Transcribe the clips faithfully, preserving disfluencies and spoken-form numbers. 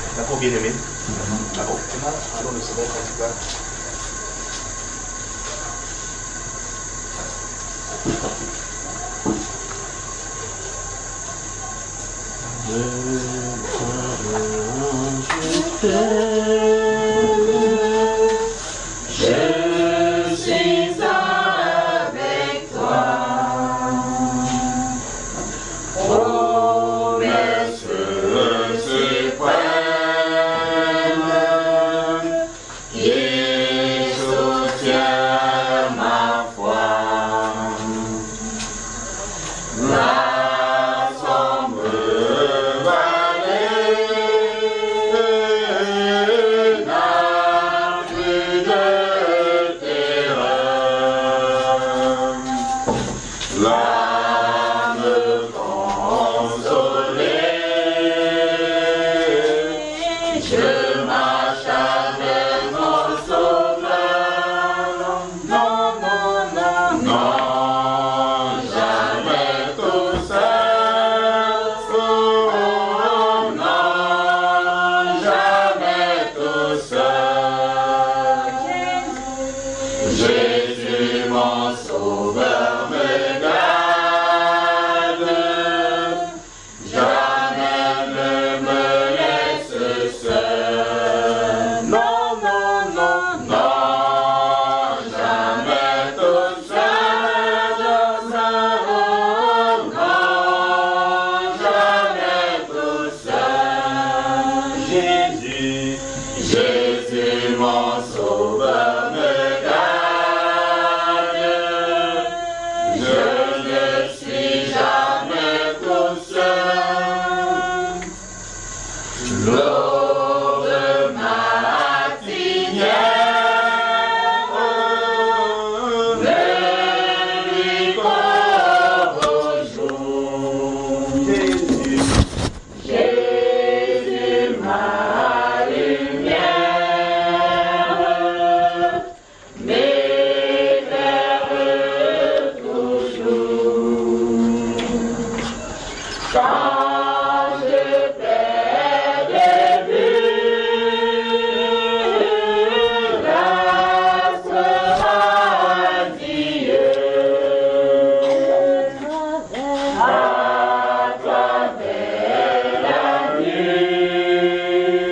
D'accord, bien aimé. D'accord. Allons le second principal. Je suis avec toi. Promesse suprême qui soutient ma foi. La sombre vallée n'a plus de terreur. L'âme consolée, je marche avec mon sauveur. Non, non, non, non, jamais tout seul. Oh, non, jamais tout seul. Jésus, mon sauveur, me garde. Jamais ne me laisse seul. Non, non, non, non, jamais tout seul. Non, jamais tout seul. Jésus, Jésus, mon sauveur, me garde. Je ne suis jamais tout seul. Lors de matinière, le nuit comme au jour. Jésus, Jésus, ma lumière, m'éclaire toujours. Quand je perds de vue, grâce à Dieu, à travers la nuit,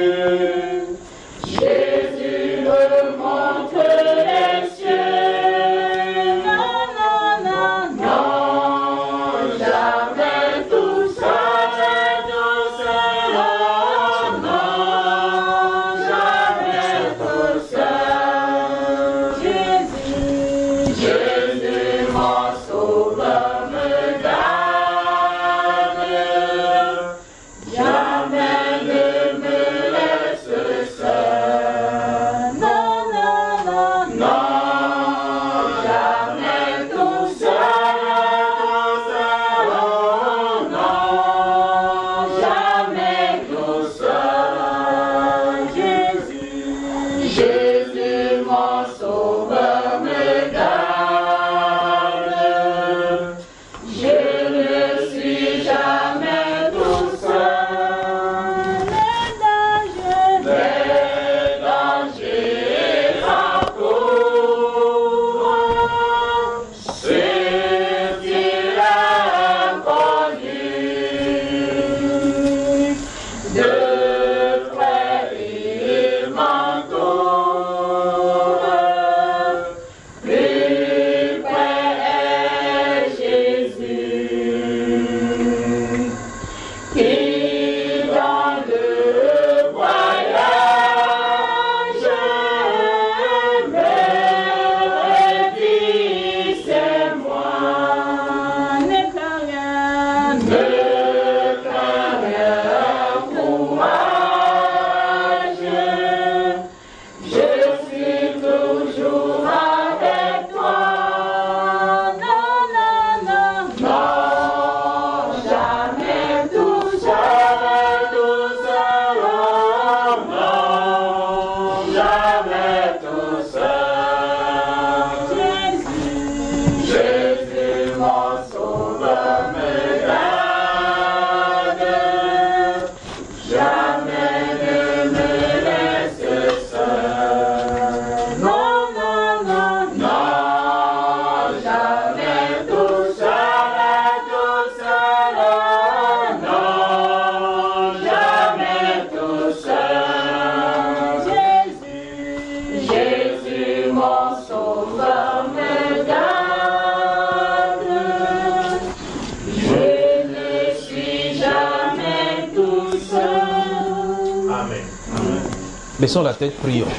Baissons la tête, prions.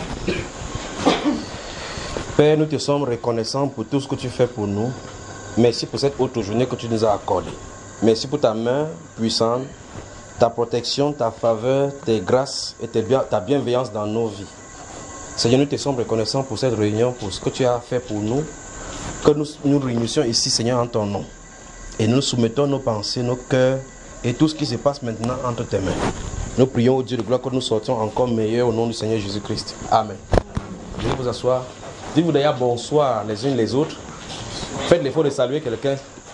Père, nous te sommes reconnaissants pour tout ce que tu fais pour nous. Merci pour cette autre journée que tu nous as accordée. Merci pour ta main puissante, ta protection, ta faveur, tes grâces et tes bien, ta bienveillance dans nos vies. Seigneur, nous te sommes reconnaissants pour cette réunion, pour ce que tu as fait pour nous. Que nous nous réunissions ici, Seigneur, en ton nom. Et nous soumettons nos pensées, nos cœurs et tout ce qui se passe maintenant entre tes mains. Nous prions au Dieu de gloire que nous sortions encore meilleurs au nom du Seigneur Jésus-Christ. Amen. Je vais vous asseoir. Dites-vous d'ailleurs bonsoir les uns les autres. Faites l'effort de saluer quelqu'un.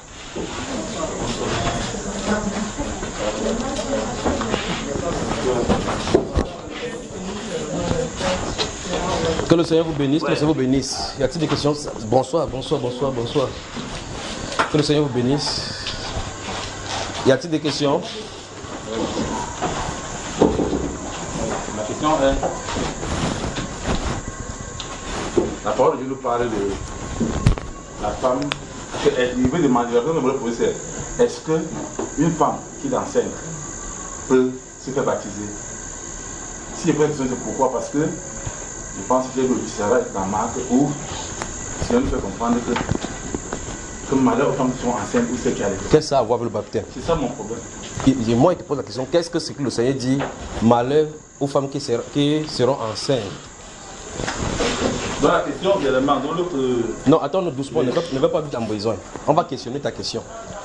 Que le Seigneur vous bénisse, que le Seigneur vous bénisse. Y a-t-il des questions? Bonsoir, bonsoir, bonsoir, bonsoir. Que le Seigneur vous bénisse. Y a-t-il des questions? Ma question est, la parole de Dieu nous parle de la femme, il veut demander, la question que je poser c'est, est-ce qu'une femme qui est enceinte peut se faire baptiser? Si je pose la question, c'est pourquoi? Parce que je pense que ça va être dans Marc où si on nous fait comprendre que, que malheur aux femmes qui sont enceintes ou celles qui arrivent. Qu'est-ce que ça a à voir avec le baptême? C'est ça mon problème. Et, et moi, il te pose la question, qu'est-ce que c'est que le Seigneur dit? Malheur aux femmes qui, ser, qui seront enceintes. Dans la question, il y a le dans l'autre. Non, attends, doucement, oui. ne, va, ne va pas vite en besoin. On va questionner ta question.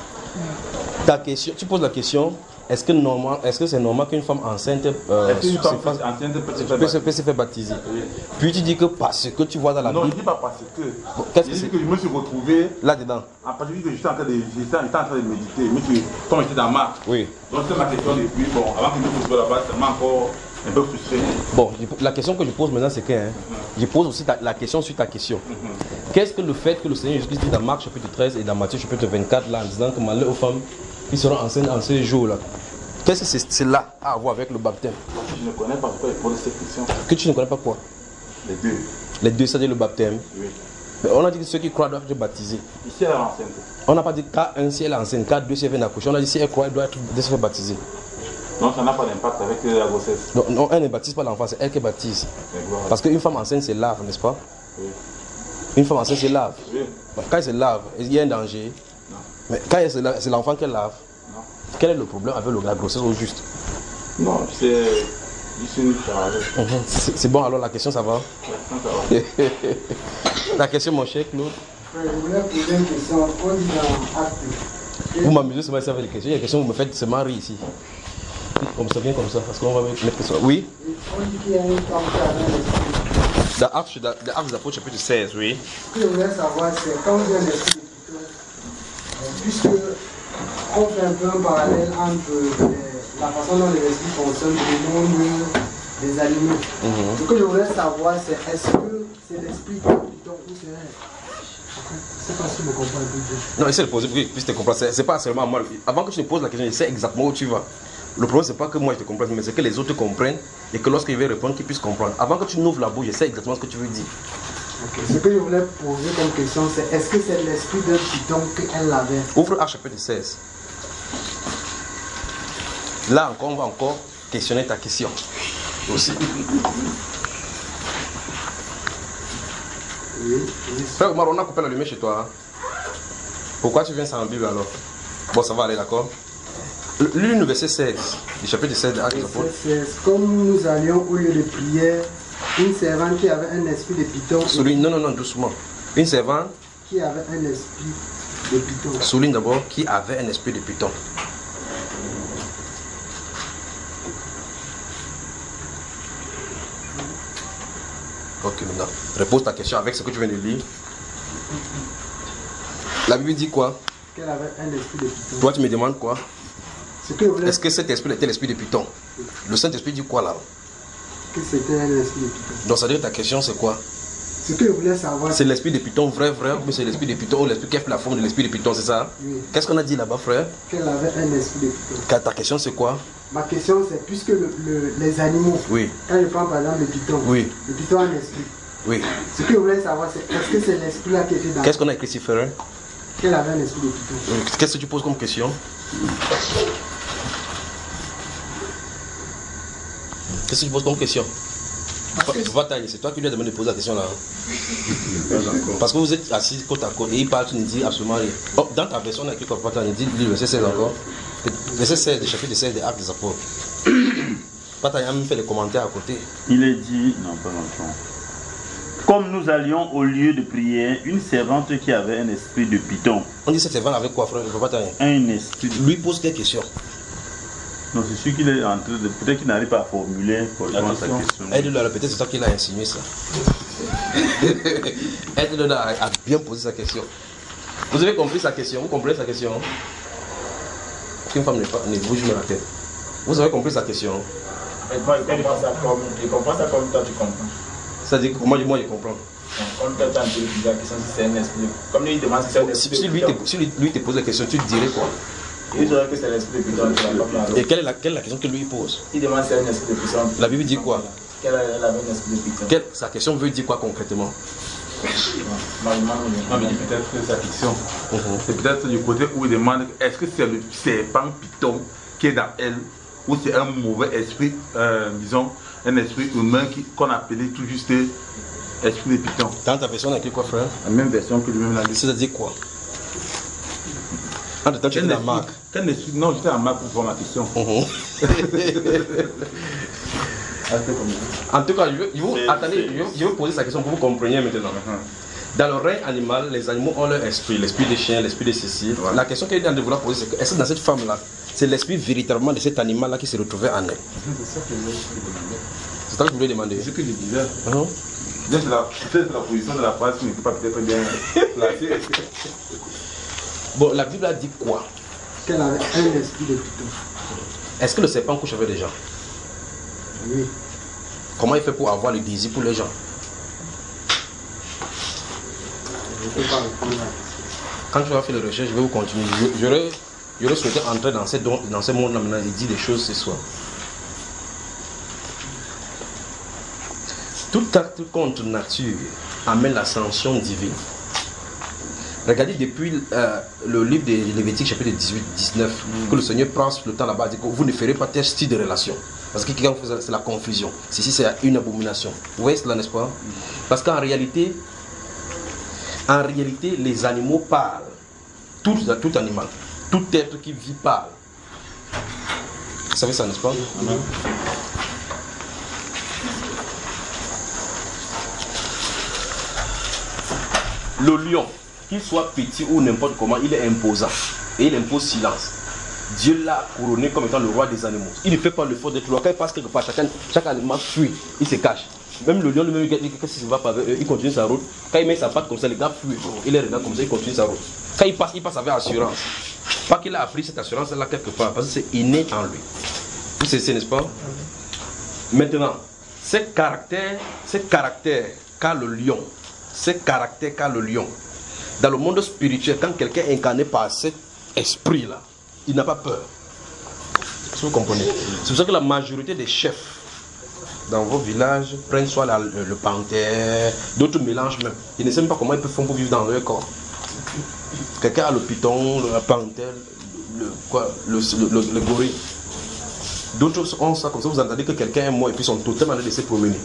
Ta question, tu poses la question, est-ce que normal, est-ce que c'est normal qu'une femme enceinte euh, est-ce qu'une femme fasse, enceinte peut se faire baptiser, peut se faire baptiser. Oui. Puis tu dis que parce que tu vois dans la non, Bible. Non, je ne dis pas parce que. Bon, qu'est-ce que je c'est dis que je me suis retrouvé là-dedans. À partir du que j'étais en train de, j'étais en train de méditer, mais que, comme j'étais dans Marc. Oui. Donc c'est ma question depuis. Bon, avant que je me pose là-bas, ça m'a encore un peu frustré. Bon, la question que je pose maintenant, c'est que hein, mm-hmm. je pose aussi ta, la question sur ta question. Mm-hmm. Qu'est-ce que le fait que le Seigneur Jésus-Christ dit dans Marc chapitre treize et dans Matthieu chapitre vingt-quatre, là, en disant que malheur aux femmes qui seront enceintes en ces jours-là, qu'est-ce que c'est cela à voir avec le baptême? Je ne connais pas pourquoi il pose cette question. Que tu ne connais pas quoi? Les deux. Les deux, c'est-à-dire le baptême? Oui. Mais on a dit que ceux qui croient doivent être baptisés. Ici, elle est enceinte. On n'a pas dit qu'à un, si elle est enceinte, qu'à deux, si elle vient d'accoucher. On a dit si elle croit, elle doit être se faire baptiser. Non, ça n'a pas d'impact avec la grossesse. Non, non, elle ne baptise pas l'enfant, c'est elle qui baptise. Parce qu'une femme enceinte se lave, n'est-ce pas? Oui. Une femme enceinte se lave. Oui. Quand elle se lave, il y a un danger. Non. Mais quand elle se lave, c'est l'enfant qu'elle lave. Non. Quel est le problème avec la grossesse au juste? Non, c'est juste une charade. Mm-hmm. C'est bon, alors la question, ça va? Oui, ça va. La question, mon cher Claude? Je voulais poser une question. On dit dans Acte. Vous m'amusez seulement avec les questions. Il y a des questions, vous me faites seulement rire ici. Comme ça, bien comme ça, parce qu'on va mettre ça. Oui? On dit qu'il y a une femme qui avait un esprit. Dans Actes des Apôtres, chapitre seize, oui. Ce que je voulais savoir, c'est quand vient l'esprit de Python, puisque on fait un peu un parallèle entre les, la façon dont les esprits fonctionnent au monde des animaux. Mm-hmm. Ce que je voulais savoir, c'est est-ce que c'est l'esprit de Python ou c'est elle? Je ne sais pas si tu me comprends un peu bien. Non, essaie de poser pour que je puisse te comprendre. C'est pas seulement moi. Avant que tu me poses la question, je sais exactement où tu vas. Le problème, c'est pas que moi je te comprenne, mais c'est que les autres te comprennent et que lorsqu'ils veulent répondre, qu'ils puissent comprendre. Avant que tu n'ouvres la bouche, je sais exactement ce que tu veux dire. Okay. Ce que je voulais poser comme question, c'est est-ce que c'est l'esprit d'un python qu'elle avait? Ouvre Actes chapitre seize. Là encore, on va encore questionner ta question. Aussi. Oui. Frère Omar, on a coupé la lumière chez toi. Hein? Pourquoi tu viens sans Bible alors? Bon, ça va aller, d'accord? Lis le verset seize, du chapitre seize de Actes des Apôtres. Comme nous allions au lieu de prière, une servante qui avait un esprit de python. Souligne, non, non, non, doucement. Une servante qui avait un esprit de python. Souligne d'abord qui avait un esprit de python. Ok, maintenant, repose ta question avec ce que tu viens de lire. La Bible dit quoi? Qu'elle avait un esprit de python. Toi, tu me demandes quoi? Est-ce que cet esprit était l'esprit de Python? Le Saint-Esprit dit quoi là? Que c'était un esprit de Python. Donc ça veut dire ta question c'est quoi? Ce que je voulais savoir. C'est l'esprit de Python vrai, vrai, ou c'est l'esprit de Python ou l'esprit qui a fait la forme de l'esprit de Python, c'est ça? Oui. Qu'est-ce qu'on a dit là-bas, frère? Qu'elle avait un esprit de Python. Ta question c'est quoi? Ma question c'est puisque le, le, les animaux, oui. Quand je prends par exemple le Python, oui. Le Python a un esprit. Oui. Ce que je voulais savoir c'est est-ce que c'est l'esprit là qui était dans. Qu'est-ce qu'on a écrit ici, frère? Qu'elle avait un esprit de Python. Qu'est-ce que tu poses comme question? Qu'est-ce que tu poses comme question? C'est toi qui lui as demandé de poser la question là. Parce que vous êtes assis côte à côte et il parle, tu ne dis absolument rien. Oh, dans ta version, on a écrit comme Patan, il dit le verset seize encore. Verset seize, du chapitre seize des Actes des Apôtres. Patan a même fait les commentaires à côté. Il est dit, non pas longtemps. Comme nous allions au lieu de prière, une servante qui avait un esprit de python. On dit cette servante avec quoi, frère? Un esprit de... Lui pose des questions. Non, c'est sûr qu'il est en train de... Peut-être qu'il n'arrive pas à formuler la question. Aide-le à répéter, c'est toi qui l'as insinué ça. Aide-le à, à bien poser sa question. Vous avez compris sa question? Vous comprenez sa question? Aucune femme ne bouge la tête. Vous avez compris sa question? Il comprend ça comme, il comprend ça comme toi tu comprends. C'est-à-dire que moi, moi je comprends. Comme toi tu as posé la question si c'est un esprit. Comme lui il demande si c'est un esprit. Si lui, te, si lui te pose la question, tu te dirais quoi? Il dirait que c'est l'esprit de python. Et quelle est, la, quelle est la question que lui pose? Il demande si c'est un esprit de python. La Bible dit quoi? Quelle est un esprit de python? Quelle, sa question veut dire quoi concrètement? Non, mais peut-être que sa question, uh-huh. c'est peut-être du côté où il demande est-ce que c'est le serpent python qui est dans elle ou c'est un mauvais esprit, euh, disons, un esprit humain qu'on appelait tout juste esprit de python. Dans ta version, on a écrit quoi, frère? La même version que lui-même l'a dit. C'est-à-dire quoi? Ah, de temps, tu étais dans Marc. Non, j'étais en Marc pour voir ma question. Uh-huh. En tout cas, je vais, je vous, attendez, je vais, je vais poser sa question pour que vous compreniez maintenant. Uh-huh. Dans le règne animal, les animaux ont leur esprit, l'esprit des chiens, l'esprit de ceci. Voilà. La question qu'il est en train de vouloir poser, c'est que est-ce que dans cette femme-là, c'est l'esprit véritablement de cet animal-là qui se retrouvait en elle? C'est ça que je voulais demander. C'est ce que je disais. Uh-huh. C'est la, la position de la phrase qui n'était pas peut-être bien placée. Bon, la Bible a dit quoi? Qu'elle avait un esprit de python. Est-ce que le serpent couche avec les gens? Oui. Comment il fait pour avoir le désir pour les gens? Je ne peux pas répondre à la question. Quand tu vas faire les recherches, je vais vous continuer. J'aurais, j'aurais souhaité entrer dans, ces, dans ce monde-là maintenant et dire des choses ce soir. Tout acte contre nature amène l'ascension divine. Regardez depuis euh, le livre de Lévitique chapitre dix-huit dix-neuf mm. que le Seigneur prend le temps là-bas, dit que vous ne ferez pas tel style de relation. Parce que quelqu'un fait c'est la confusion. Ceci c'est une abomination. Vous voyez cela, n'est-ce pas? Mm. Parce qu'en réalité, en réalité, les animaux parlent. Tout, tout animal, tout être qui vit parle. Vous savez ça, n'est-ce pas? Mm. Le lion, qu'il soit petit ou n'importe comment, il est imposant. Et il impose silence. Dieu l'a couronné comme étant le roi des animaux. Il ne fait pas le fort d'être roi. Quand il passe quelque part, chacun, chaque animal fuit. Il se cache. Même le lion, lui-même, qu'est-ce qui se va pas avec eux? Il continue sa route. Quand il met sa patte comme ça, les gars fuient. Il les regarde comme ça, il continue sa route. Quand il passe, il passe avec assurance. Pas qu'il a appris cette assurance-là quelque part, parce que c'est inné en lui. Vous savez, n'est-ce pas? Maintenant, ces caractères, ces caractères qu'a le lion, ces caractères qu'a le lion, dans le monde spirituel, quand quelqu'un est incarné par cet esprit-là, il n'a pas peur. Si vous comprenez. C'est pour ça que la majorité des chefs dans vos villages prennent soit la, le, le panthère, d'autres mélangent même. Ils ne savent pas comment ils peuvent faire pour vivre dans leur corps. Quelqu'un a le python, le panthère, le, quoi, le, le, le, le gorille. D'autres ont ça comme ça. Vous entendez que quelqu'un est mort et puis sont totalement allés laisser promener.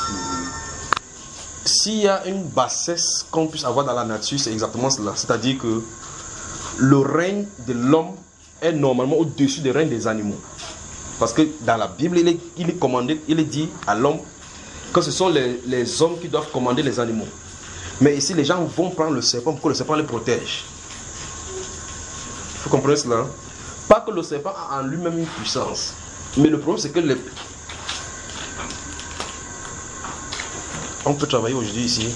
S'il y a une bassesse qu'on puisse avoir dans la nature, c'est exactement cela. C'est-à-dire que le règne de l'homme est normalement au-dessus du règne des animaux. Parce que dans la Bible, il est, il est commandé, il est dit à l'homme que ce sont les, les hommes qui doivent commander les animaux. Mais ici, les gens vont prendre le serpent pour que le serpent les protège. Vous comprenez cela? Pas que le serpent a en lui-même une puissance. Mais le problème, c'est que les... on peut travailler aujourd'hui ici.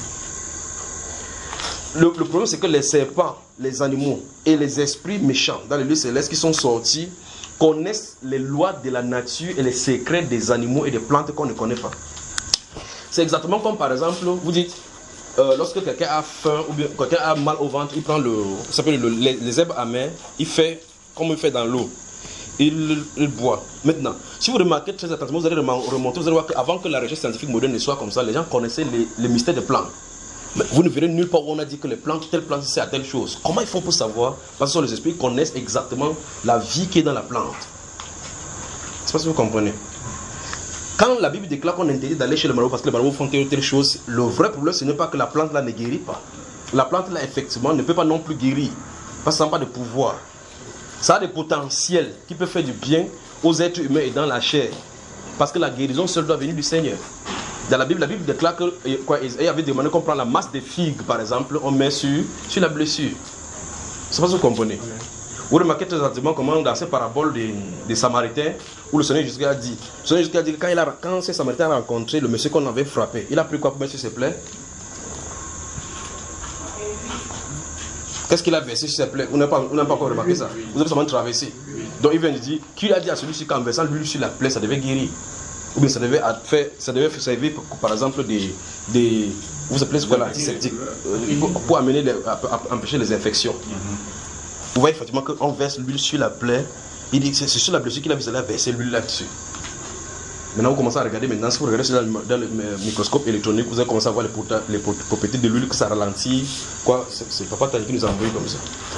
Le, le problème, c'est que les serpents, les animaux et les esprits méchants dans les lieux célestes qui sont sortis connaissent les lois de la nature et les secrets des animaux et des plantes qu'on ne connaît pas. C'est exactement comme par exemple, vous dites, euh, lorsque quelqu'un a faim ou bien quelqu'un a mal au ventre, il prend le, ça s'appelle le, les, les herbes amères, il fait comme il fait dans l'eau. Il, il boit. Maintenant, si vous remarquez très attentivement, vous allez remonter, vous allez voir qu'avant que la recherche scientifique moderne ne soit comme ça, les gens connaissaient les, les mystères des plantes. Mais vous ne verrez nulle part où on a dit que les plantes, telle plante, c'est à telle chose. Comment ils font pour savoir? Parce que les esprits connaissent exactement la vie qui est dans la plante. C'est pas si vous comprenez. Quand la Bible déclare qu'on interdit d'aller chez le marabout parce que les marabouts font telle ou telle chose, le vrai problème ce n'est pas que la plante là ne guérit pas. La plante là effectivement ne peut pas non plus guérir parce que ça n'a pas de pouvoir. Ça a des potentiels qui peuvent faire du bien aux êtres humains et dans la chair. Parce que la guérison seule doit venir du Seigneur. Dans la Bible, la Bible déclare que quoi, Isaïe avait demandé qu'on prend la masse des figues, par exemple, on met sur, sur la blessure. C'est pas ce que vous comprenez. Vous remarquez très exactement comment dans ces paraboles des, des Samaritains, où le Seigneur Jésus a dit, le Seigneur Jésus a dit que quand, il a, quand ces Samaritains ont rencontré le monsieur qu'on avait frappé, il a pris quoi pour mettre sur ses plaies? Qu'est-ce qu'il a versé sur ses plaies? Vous n'avez pas, pas encore remarqué ça? Vous avez seulement traversé. Donc il vient de dire, qu'il a dit à celui-ci qu'en versant l'huile sur la plaie, ça devait guérir. Ou bien ça devait faire, ça devait servir par exemple des, des vous appelez ce qu'on a antiseptiques, pour, pour amener les, à, à empêcher les infections. Mm-hmm. Vous voyez effectivement qu'on verse l'huile sur la plaie, il dit que c'est sur la blessure qu'il a visé à verser l'huile là-dessus. Maintenant vous commencez à regarder, maintenant si vous regardez dans le, dans le microscope électronique, vous allez commencer à voir les, les propriétés de l'huile, que ça ralentit, quoi, c'est Papa Tani qui nous a envoyé comme ça.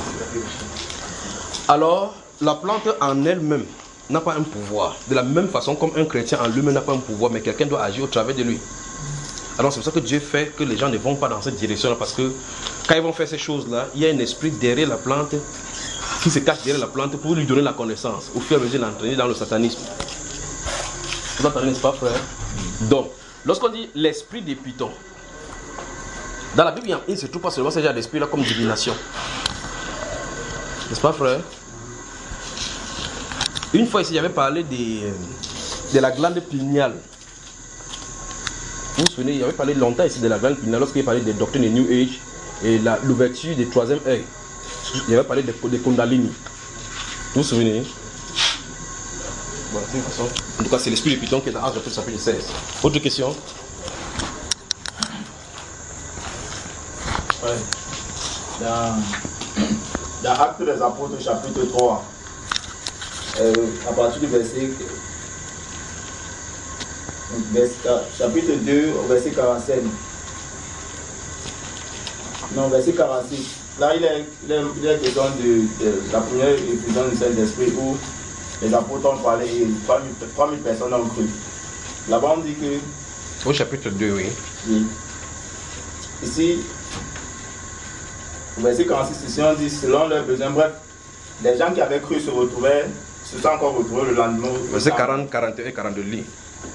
Alors, la plante en elle-même n'a pas un pouvoir. De la même façon comme un chrétien en lui-même n'a pas un pouvoir, mais quelqu'un doit agir au travers de lui. Alors c'est pour ça que Dieu fait que les gens ne vont pas dans cette direction-là, parce que quand ils vont faire ces choses-là, il y a un esprit derrière la plante qui se cache derrière la plante pour lui donner la connaissance, au fur et à mesure de l'entraîner dans le satanisme. Vous entendez, n'est-ce pas, frère? Donc, lorsqu'on dit l'esprit des pitons, dans la Bible, il ne se trouve pas seulement ce genre d'esprit-là comme divination. N'est-ce pas, frère? Une fois ici, j'avais parlé de, de la glande pinéale. Vous vous souvenez, j'avais parlé longtemps ici de la glande pinéale lorsqu'il parlait des doctrines de New Age et l'ouverture du troisième œil. J'avais parlé des de Kundalini. Vous vous souvenez? Voilà, c'est une façon. En tout cas, c'est l'esprit du Python qui est dans Actes chapitre seize. Autre question? Ouais. Dans, dans Actes des Apôtres, chapitre trois. Euh, à partir du verset, verset chapitre deux au verset quarante-sept, non, verset quarante-six, là il est, il est, il est question de, de la première effusion du Saint-Esprit où les apôtres ont parlé et trois mille personnes ont cru. Là-bas on dit que au chapitre deux, oui, oui. Ici au verset quarante-six, ici on dit selon leurs besoins, bref, les gens qui avaient cru se retrouvaient, se sont encore retrouvés le lendemain. Verset quarante, quarante et un, quarante-deux, lit.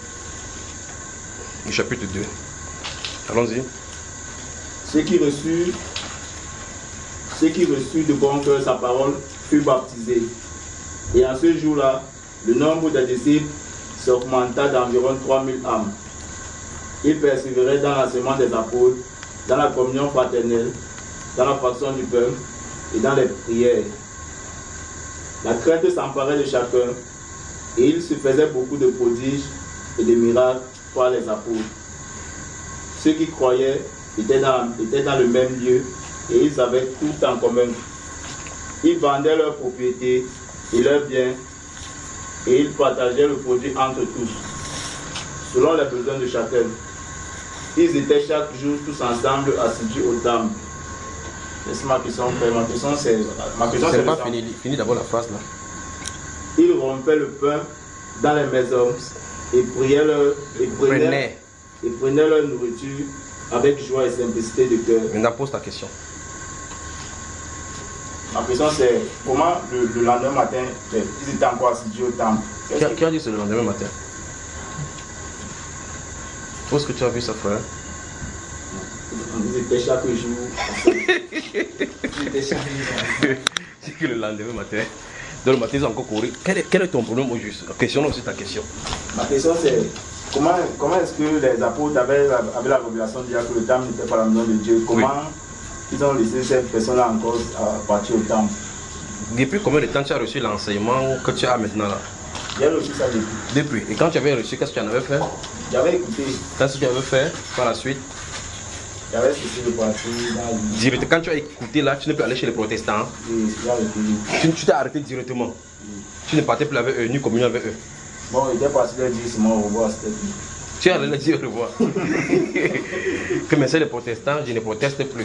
Le chapitre deux. Allons-y. Ceux qui reçurent, ceux qui reçurent de bon cœur sa parole furent baptisés. Et en ce jour-là, le nombre des disciples s'augmenta d'environ trois mille âmes. Ils persévéraient dans l'enseignement des apôtres, dans la communion fraternelle, dans la fraction du pain et dans les prières. La crainte s'emparait de chacun et il se faisait beaucoup de prodiges et de miracles par les apôtres. Ceux qui croyaient étaient dans, étaient dans le même lieu et ils avaient tout en commun. Ils vendaient leurs propriétés et leurs biens et ils partageaient le produit entre tous, selon les besoins de chacun. Ils étaient chaque jour tous ensemble assidus au temple. C'est ma question, ma question c'est... Ma question c'est pas fini, fini d'abord la phrase là. Ils rompaient le pain dans les maisons et priaient leur, et prenaient, Prenez. et prenaient leur nourriture avec joie et simplicité de cœur. Maintenant pose ta question. Ma question c'est comment le, le lendemain matin, ils étaient encore assidus au temple. Qui a, qui a dit c'est le lendemain matin? Où est-ce que tu as vu ça, frère? Ils étaient chaque jour. Ils étaient chaque jour. C'est que le lendemain matin, dans le matin, ils ont encore couru. Quel est, quel est ton problème au juste? Question aussi ta question. Ma question c'est comment, comment est-ce que les apôtres avaient, avaient la révélation de dire que le temple n'était pas la maison de Dieu? Comment oui. Ils ont laissé cette personne-là encore à partir au temple? Depuis combien de temps tu as reçu l'enseignement que tu as maintenant là? J'ai reçu ça depuis. Depuis. Et quand tu avais reçu, qu'est-ce que tu en avais fait? J'avais écouté. Qu'est-ce que tu avais fait par la suite? J'avais cessé de partir dans le... Direct, quand tu as écouté là, tu ne peux aller chez les protestants. Oui, j'ai arrêté. Tu t'es arrêté directement. Oui. Tu ne partais plus avec eux, ni communion avec eux. Bon, il était parti leur dire seulement au revoir, c'était tout. Tu es allé leur dire au revoir. Que mais c'est les protestants, je ne proteste plus.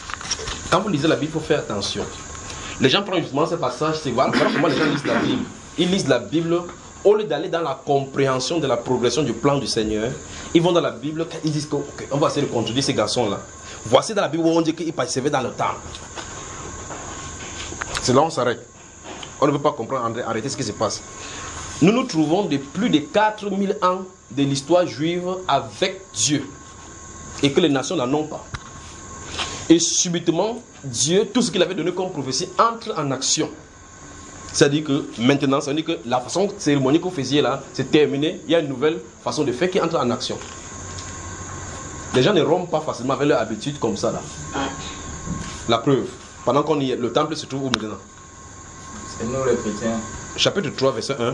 Quand vous lisez la Bible, il faut faire attention. Les gens prennent justement ce passage, c'est voilà comment les gens lisent la Bible. ils lisent la Bible, au lieu d'aller dans la compréhension de la progression du plan du Seigneur, ils vont dans la Bible, ils disent qu'on okay, va essayer de contredire ces garçons-là. Voici dans la Bible où on dit qu'ils persévéraient dans le temple. C'est là où on s'arrête. On ne peut pas comprendre, arrêter ce qui se passe. Nous nous trouvons de plus de quatre mille ans de l'histoire juive avec Dieu. Et que les nations n'en ont pas. Et subitement, Dieu, tout ce qu'il avait donné comme prophétie, entre en action. C'est-à-dire que maintenant, ça veut dire que la façon cérémonie que vous faisiez là, c'est terminé. Il y a une nouvelle façon de faire qui entre en action. Les gens ne rompent pas facilement avec leur habitude comme ça là. La preuve, pendant qu'on y est, le temple se trouve où maintenant? C'est nous les chrétiens. Chapitre trois, verset un.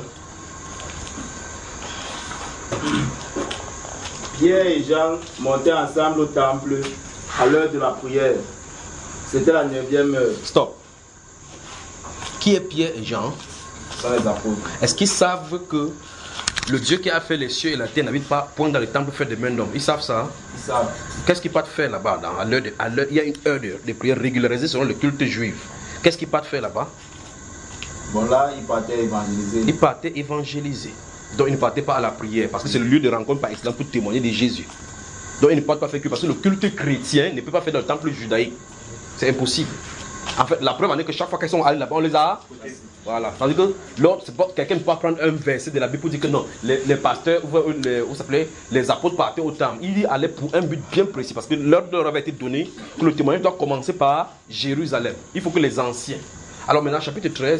Pierre et Jean montaient ensemble au temple à l'heure de la prière. C'était la neuvième heure. Stop. Qui est Pierre et Jean? Ce sont les apôtres. Est-ce qu'ils savent que le Dieu qui a fait les cieux et la terre n'habite pas point dans le temple fait des mains d'hommes? Ils savent ça? Ils savent. Qu'est-ce qu'ils partent faire là-bas? Dans, à l'heure de, à l'heure, il y a une heure de, de prière régularisée selon le culte juif. Qu'est-ce qu'ils partent faire là-bas? Bon là, ils partaient évangéliser. Ils partaient évangéliser. Donc ils ne partaient pas à la prière parce que c'est le lieu de rencontre par excellence pour témoigner de Jésus. Donc ils ne partent pas faire que parce que le culte chrétien ne peut pas faire dans le temple judaïque. C'est impossible. En fait, la preuve en est que chaque fois qu'ils sont allés là-bas, on les a. Voilà. Tandis que l'autre, quelqu'un ne peut pas prendre un verset de la Bible pour dire que non, les, les pasteurs ou les, où s'appelait, les apôtres partaient au temple. Ils y allaient pour un but bien précis parce que l'ordre leur avait été donné que le témoignage doit commencer par Jérusalem. Il faut que les anciens. Alors maintenant, chapitre treize.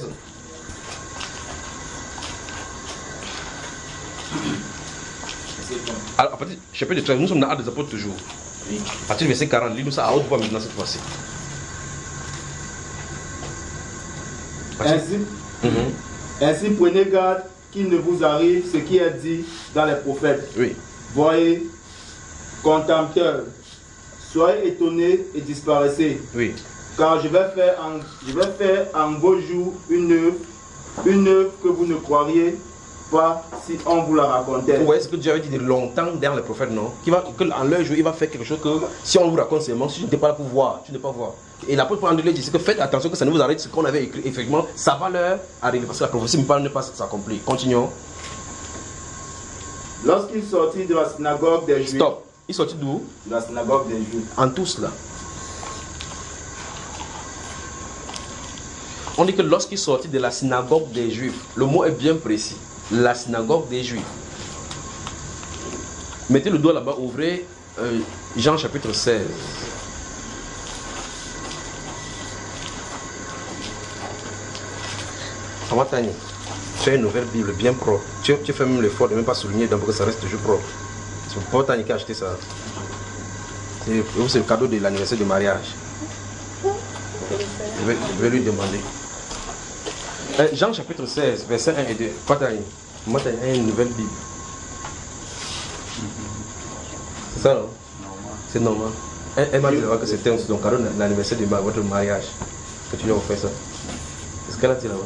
Alors, à partir du chapitre treize, nous sommes dans l'Acte des apôtres toujours. Oui. À partir du verset quarante, lis-nous ça à haute voix maintenant cette fois-ci. Ainsi, mm-hmm. ainsi prenez garde qu'il ne vous arrive ce qui est dit dans les prophètes. Oui. Voyez, contempteurs, soyez étonnés et disparaissez. Oui. Car je vais faire en, je vais faire en vos jours une œuvre, une œuvre que vous ne croiriez pas si on vous la racontait. Ouais, ce que Dieu avait dit de longtemps dans les prophètes, non? Qui va, que en leur jour, il va faire quelque chose que si on vous raconte seulement, si tu n'es pas là pour voir, tu n'es pas voir. Et l'apôtre André dit que faites attention que ça ne vous arrête ce qu'on avait écrit. Effectivement, ça va leur arriver parce que la prophétie ne peut pas s'accomplir. Continuons. Lorsqu'il sortit de la synagogue des Juifs. Stop. Il sortit d'où? De la synagogue des Juifs. En tout cela. On dit que lorsqu'il sortit de la synagogue des Juifs, le mot est bien précis. La synagogue des Juifs. Mettez le doigt là-bas, ouvrez euh, Jean chapitre seize. Amatani, tu as une nouvelle Bible bien propre. Tu, tu fais même l'effort de ne même pas souligner pour que ça reste toujours propre. C'est pas Tani qui a acheté ça. C'est le cadeau de l'anniversaire du mariage. Je vais, je vais lui demander. Euh, Jean chapitre seize, versets un et deux. Patani, moi tu as une nouvelle Bible. C'est ça, non? C'est normal. Elle, elle m'a dit que c'était son cadeau de l'anniversaire de votre mariage. Que tu lui as offert ça. Qu'est-ce qu'elle a dit là-bas?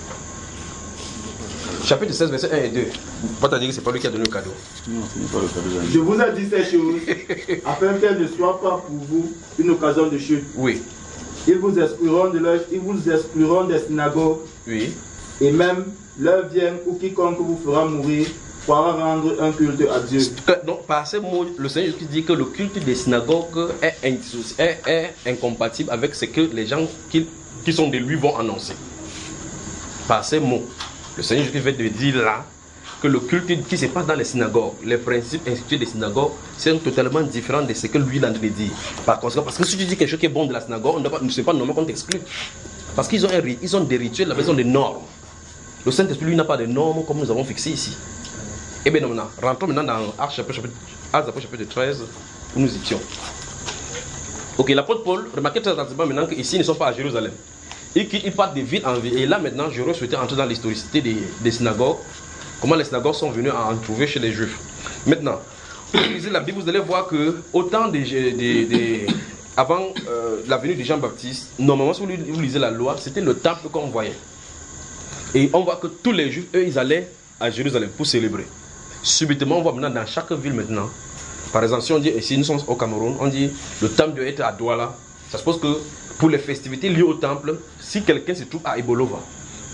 Chapitre seize, versets un et deux. Pas t'as dit que c'est pas lui qui a donné le cadeau. Non, ce n'est pas le cadeau. Je vous ai dit ces choses afin qu'elles ne soient pas pour vous une occasion de chute. Oui. Ils vous excluront de leur, ils vous excluront des synagogues. Oui. Et même l'heure vient où quiconque vous fera mourir pourra rendre un culte à Dieu. Donc par ces mots, le Seigneur Jésus dit que le culte des synagogues est, est, est incompatible avec ce que les gens qui, qui sont de lui vont annoncer. Par ces mots, le Seigneur Jésus va te dire là que le culte qui se passe dans les synagogues, les principes institués des synagogues, sont totalement différents de ce que lui il a de dire. Par conséquent, parce que si tu dis quelque chose qui est bon de la synagogue, on ne pas, c'est pas normal qu'on t'exclue. Parce qu'ils ont, ils ont des rituels, ils ont des normes. Le Saint-Esprit, lui, n'a pas de normes comme nous avons fixé ici. Et bien maintenant, rentrons maintenant dans Actes chapitre, chapitre treize, où nous étions. Ok, l'apôtre Paul, remarquez très attentivement maintenant qu'ici, ils ne sont pas à Jérusalem. Et qu'ils partent de ville en ville. Et là maintenant, j'aurais souhaité entrer dans l'historicité des, des synagogues. Comment les synagogues sont venues à en trouver chez les Juifs. Maintenant, quand vous lisez la Bible, vous allez voir que autant des, des, des avant euh, la venue de Jean-Baptiste, normalement, si vous, vous lisez la loi, c'était le temple qu'on voyait. Et on voit que tous les Juifs, eux, ils allaient à Jérusalem pour célébrer. Subitement, on voit maintenant dans chaque ville maintenant. Par exemple, si on dit, ici nous sommes au Cameroun, on dit le temple doit être à Douala. Ça suppose que pour les festivités liées au temple, si quelqu'un se trouve à Ebolova,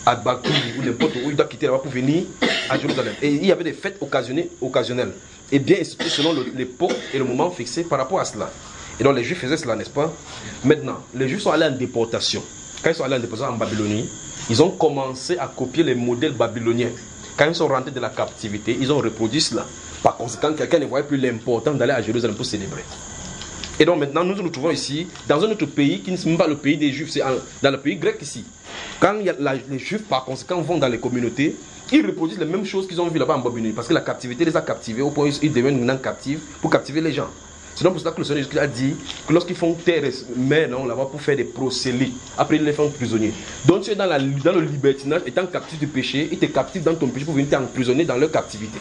à Bakou ou n'importe où, il doit quitter là-bas pour venir à Jérusalem. Et il y avait des fêtes occasionnées, occasionnelles. Et bien instituées selon l'époque et le moment fixé par rapport à cela. Et donc les Juifs faisaient cela, n'est-ce pas? Maintenant, les Juifs sont allés en déportation. Quand ils sont allés en déportation en Babylonie, ils ont commencé à copier les modèles babyloniens. Quand ils sont rentrés de la captivité, ils ont reproduit cela. Par conséquent, quelqu'un ne voyait plus l'important d'aller à Jérusalem pour célébrer. Et donc maintenant, nous nous trouvons ici, dans un autre pays qui ne est même pas le pays des Juifs, c'est dans le pays grec ici. Quand il y a la, les Juifs, par conséquent, vont dans les communautés, ils reproduisent les mêmes choses qu'ils ont vues là-bas en Babylonie. Parce que la captivité les a captivés au point où ils deviennent maintenant captifs pour captiver les gens. C'est donc pour cela que le Seigneur Jésus a dit que lorsqu'ils font terre et mer là-bas pour faire des prosélytes, après ils les font prisonniers. Donc tu es dans, la, dans le libertinage, étant captif du péché, ils te captivent dans ton péché pour venir t'emprisonner dans leur captivité.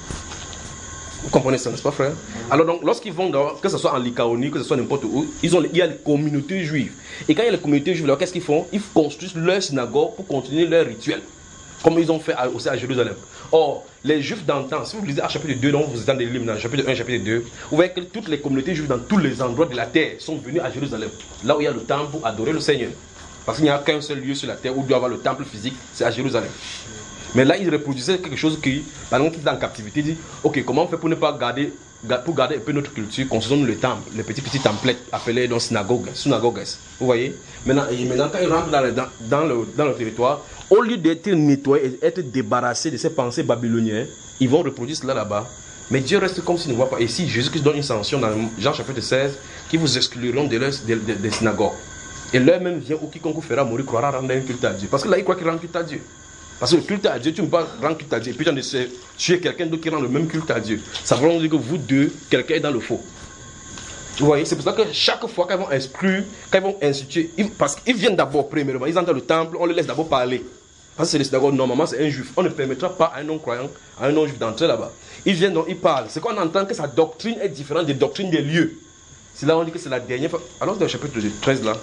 Vous comprenez ça, n'est-ce pas, frère? Alors donc, lorsqu'ils vont, dans, que ce soit en Lycaonie, que ce soit n'importe où, ils ont, il y a les communautés juives. Et quand il y a les communautés juives, alors qu'est-ce qu'ils font? Ils construisent leur synagogue pour continuer leur rituel, comme ils ont fait à, aussi à Jérusalem. Or, les Juifs d'antan, si vous lisez à chapitre deux, donc vous êtes dans les livres, dans chapitre un, chapitre deux, vous voyez que toutes les communautés juives dans tous les endroits de la terre sont venues à Jérusalem, là où il y a le temple pour adorer le Seigneur. Parce qu'il n'y a qu'un seul lieu sur la terre où il doit y avoir le temple physique, c'est à Jérusalem. Mais là, ils reproduisaient quelque chose qui, par exemple, qui est en captivité, dit, ok, comment on fait pour ne pas garder, pour garder un peu notre culture, construisons le temple, les petits petits templates appelés donc synagogues, synagogues. Vous voyez? Maintenant, et maintenant, quand ils rentrent dans le, dans, dans le, dans le territoire, au lieu d'être nettoyés, être débarrassés de ces pensées babyloniennes, ils vont reproduire cela là-bas. Mais Dieu reste comme s'il ne voit pas. Et si Jésus-Christ donne une sanction dans Jean chapitre seize, qui vous excluront de leur, de, de, des synagogues. Et l'heure même vient où quiconque vous fera mourir croira rendre un culte à Dieu. Parce que là, il croit qu'il rend culte à Dieu. Parce que le culte à Dieu, tu ne peux pas rendre culte à Dieu. Et puis tu as tuer quelqu'un d'autre qui rend le même culte à Dieu. Ça veut dire que vous deux, quelqu'un est dans le faux. Vous voyez, c'est pour ça que chaque fois qu'ils vont exclure, quand ils vont instituer, ils, parce qu'ils viennent d'abord, premièrement, ils entrent dans le temple, on les laisse d'abord parler. Parce que c'est les synagogues, normalement c'est un juif. On ne permettra pas à un non-croyant, à un non-juif d'entrer là-bas. Ils viennent donc, ils parlent. C'est qu'on entend que sa doctrine est différente des doctrines des lieux. C'est là on dit que c'est la dernière fois. Alors dans le chapitre treize là.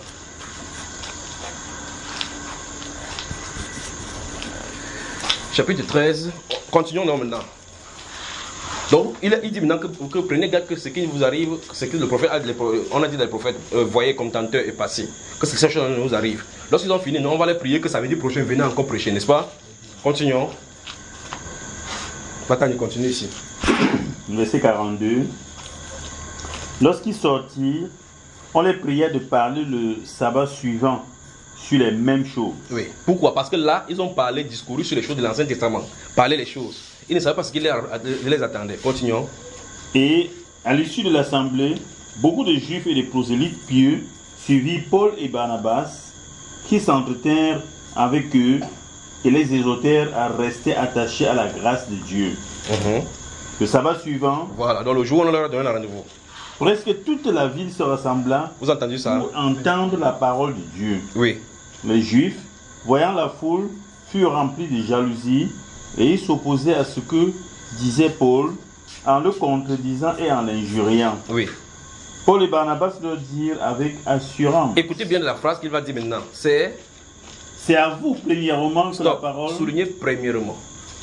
Chapitre treize, continuons là maintenant. Donc, il, il dit maintenant que, que prenez garde que ce qui vous arrive, ce que le prophète a dit, on a dit dans le prophète, euh, voyez comme tenteur est passé, que ces choses nous arrivent. Lorsqu'ils ont fini, nous, on va les prier que ça veut dire prochain, venez encore prêcher, n'est-ce pas? Continuons. Maintenant, il continue ici. Verset quarante-deux. Lorsqu'ils sortirent, on les priait de parler le sabbat suivant sur les mêmes choses. Oui. Pourquoi? Parce que là, ils ont parlé, discouru sur les choses de l'Ancien Testament. Parler les choses. Ils ne savaient pas ce qui les, les attendait. Continuons. Et à l'issue de l'assemblée, beaucoup de Juifs et de prosélytes pieux suivirent Paul et Barnabas, qui s'entretinrent avec eux et les exhortèrent à rester attachés à la grâce de Dieu. Mm-hmm. Le sabbat suivant, voilà, dans le jour où on leur a donné un rendez-vous, presque toute la ville se rassembla. Vous entendez ça? Pour entendre la parole de Dieu. Oui. Les Juifs, voyant la foule, furent remplis de jalousie et ils s'opposaient à ce que disait Paul en le contredisant et en l'injuriant. Oui. Paul et Barnabas leur dirent avec assurance. Écoutez bien la phrase qu'il va dire maintenant. C'est C'est à vous premièrement que la parole. Soulignez premièrement.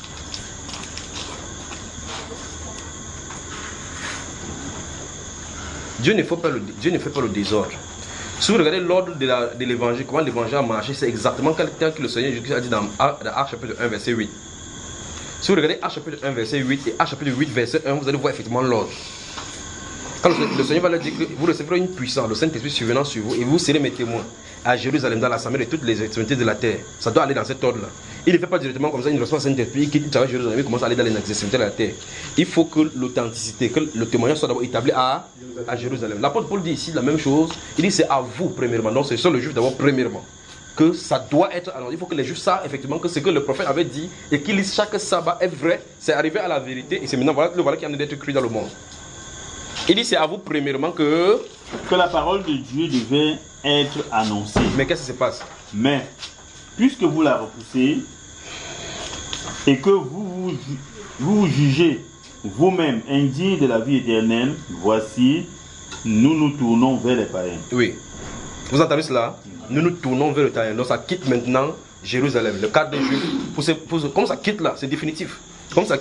Dieu ne fait pas le, Dieu ne fait pas le désordre. Si vous regardez l'ordre de l'évangile, comment l'évangile a marché, c'est exactement tel que le Seigneur Jésus a dit dans Actes chapitre un, verset huit. Si vous regardez Actes chapitre un, verset huit et Actes chapitre huit, verset un, vous allez voir effectivement l'ordre. Quand le, le Seigneur va leur dire que vous recevrez une puissance, le Saint-Esprit survenant sur vous, et vous serez mes témoins à Jérusalem, dans la Samarie et toutes les extrémités de la terre. Ça doit aller dans cet ordre-là. Il ne fait pas directement comme ça, il reçoit le Saint-Esprit, il quitte Jérusalem, il commence à aller dans les extrémités de la terre. Il faut que l'authenticité, que le témoignage soit d'abord établi à, à Jérusalem. L'apôtre Paul dit ici la même chose. Il dit c'est à vous premièrement. Donc c'est sur le juif d'abord premièrement. Que ça doit être. Alors il faut que les juifs savent effectivement que ce que le prophète avait dit et qu'il dise chaque sabbat est vrai, c'est arrivé à la vérité et c'est maintenant voilà, le voilà qui en est d'être cru dans le monde. Il dit c'est à vous premièrement que. Que la parole de Dieu devait être annoncée. Mais qu'est-ce qui se passe? Mais, puisque vous la repoussez et que vous vous, vous jugez vous-même indigne de la vie éternelle, voici, nous nous tournons vers les païens. Oui. Vous entendez cela? Nous nous tournons vers le païen. Donc ça quitte maintenant Jérusalem. Le cadre des Juifs, pour ce, pour ce, comme ça quitte là, c'est définitif. Comme ça quitte,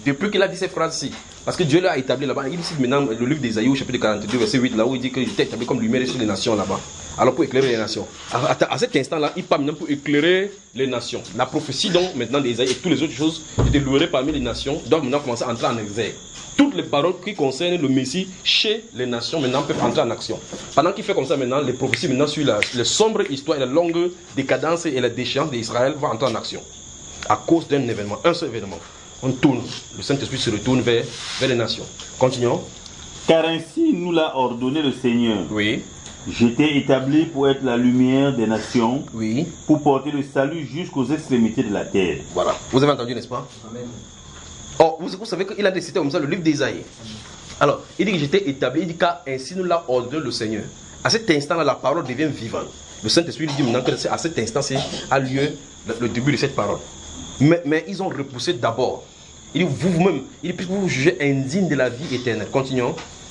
depuis qu'il a dit ces phrases-ci, parce que Dieu l'a établi là-bas, il dit maintenant le livre d'Ésaïe, au chapitre quarante-deux, verset huit, là où il dit que j'étais établi comme lumière sur les nations là-bas. Alors pour éclairer les nations. À, à, à cet instant-là, il parle maintenant pour éclairer les nations. La prophétie donc maintenant d'Ésaïe et toutes les autres choses étaient louées parmi les nations doivent maintenant commencer à entrer en exergue. Toutes les paroles qui concernent le Messie chez les nations maintenant peuvent entrer en action. Pendant qu'il fait comme ça maintenant, les prophéties maintenant sur la, les sombres histoires et la longue décadence et la déchéance d'Israël vont entrer en action. À cause d'un événement, un seul événement. On tourne, le Saint-Esprit se retourne vers, vers les nations. Continuons. Car ainsi nous l'a ordonné le Seigneur. Oui. J'étais établi pour être la lumière des nations, Oui. pour porter le salut jusqu'aux extrémités de la terre. Voilà. Vous avez entendu, n'est-ce pas? Amen. Oh, vous, vous savez qu'il a décidé comme ça le livre d'Ésaïe. Alors, il dit que j'étais établi, il dit car ainsi nous l'a ordonné le Seigneur. À cet instant-là, la parole devient vivante. Le Saint-Esprit lui dit maintenant que à cet instant, c'est a lieu le, le début de cette parole. Mais, mais ils ont repoussé d'abord. Il dit vous-même, il dit puisque vous vous jugez indigne de la vie éternelle. Continuons.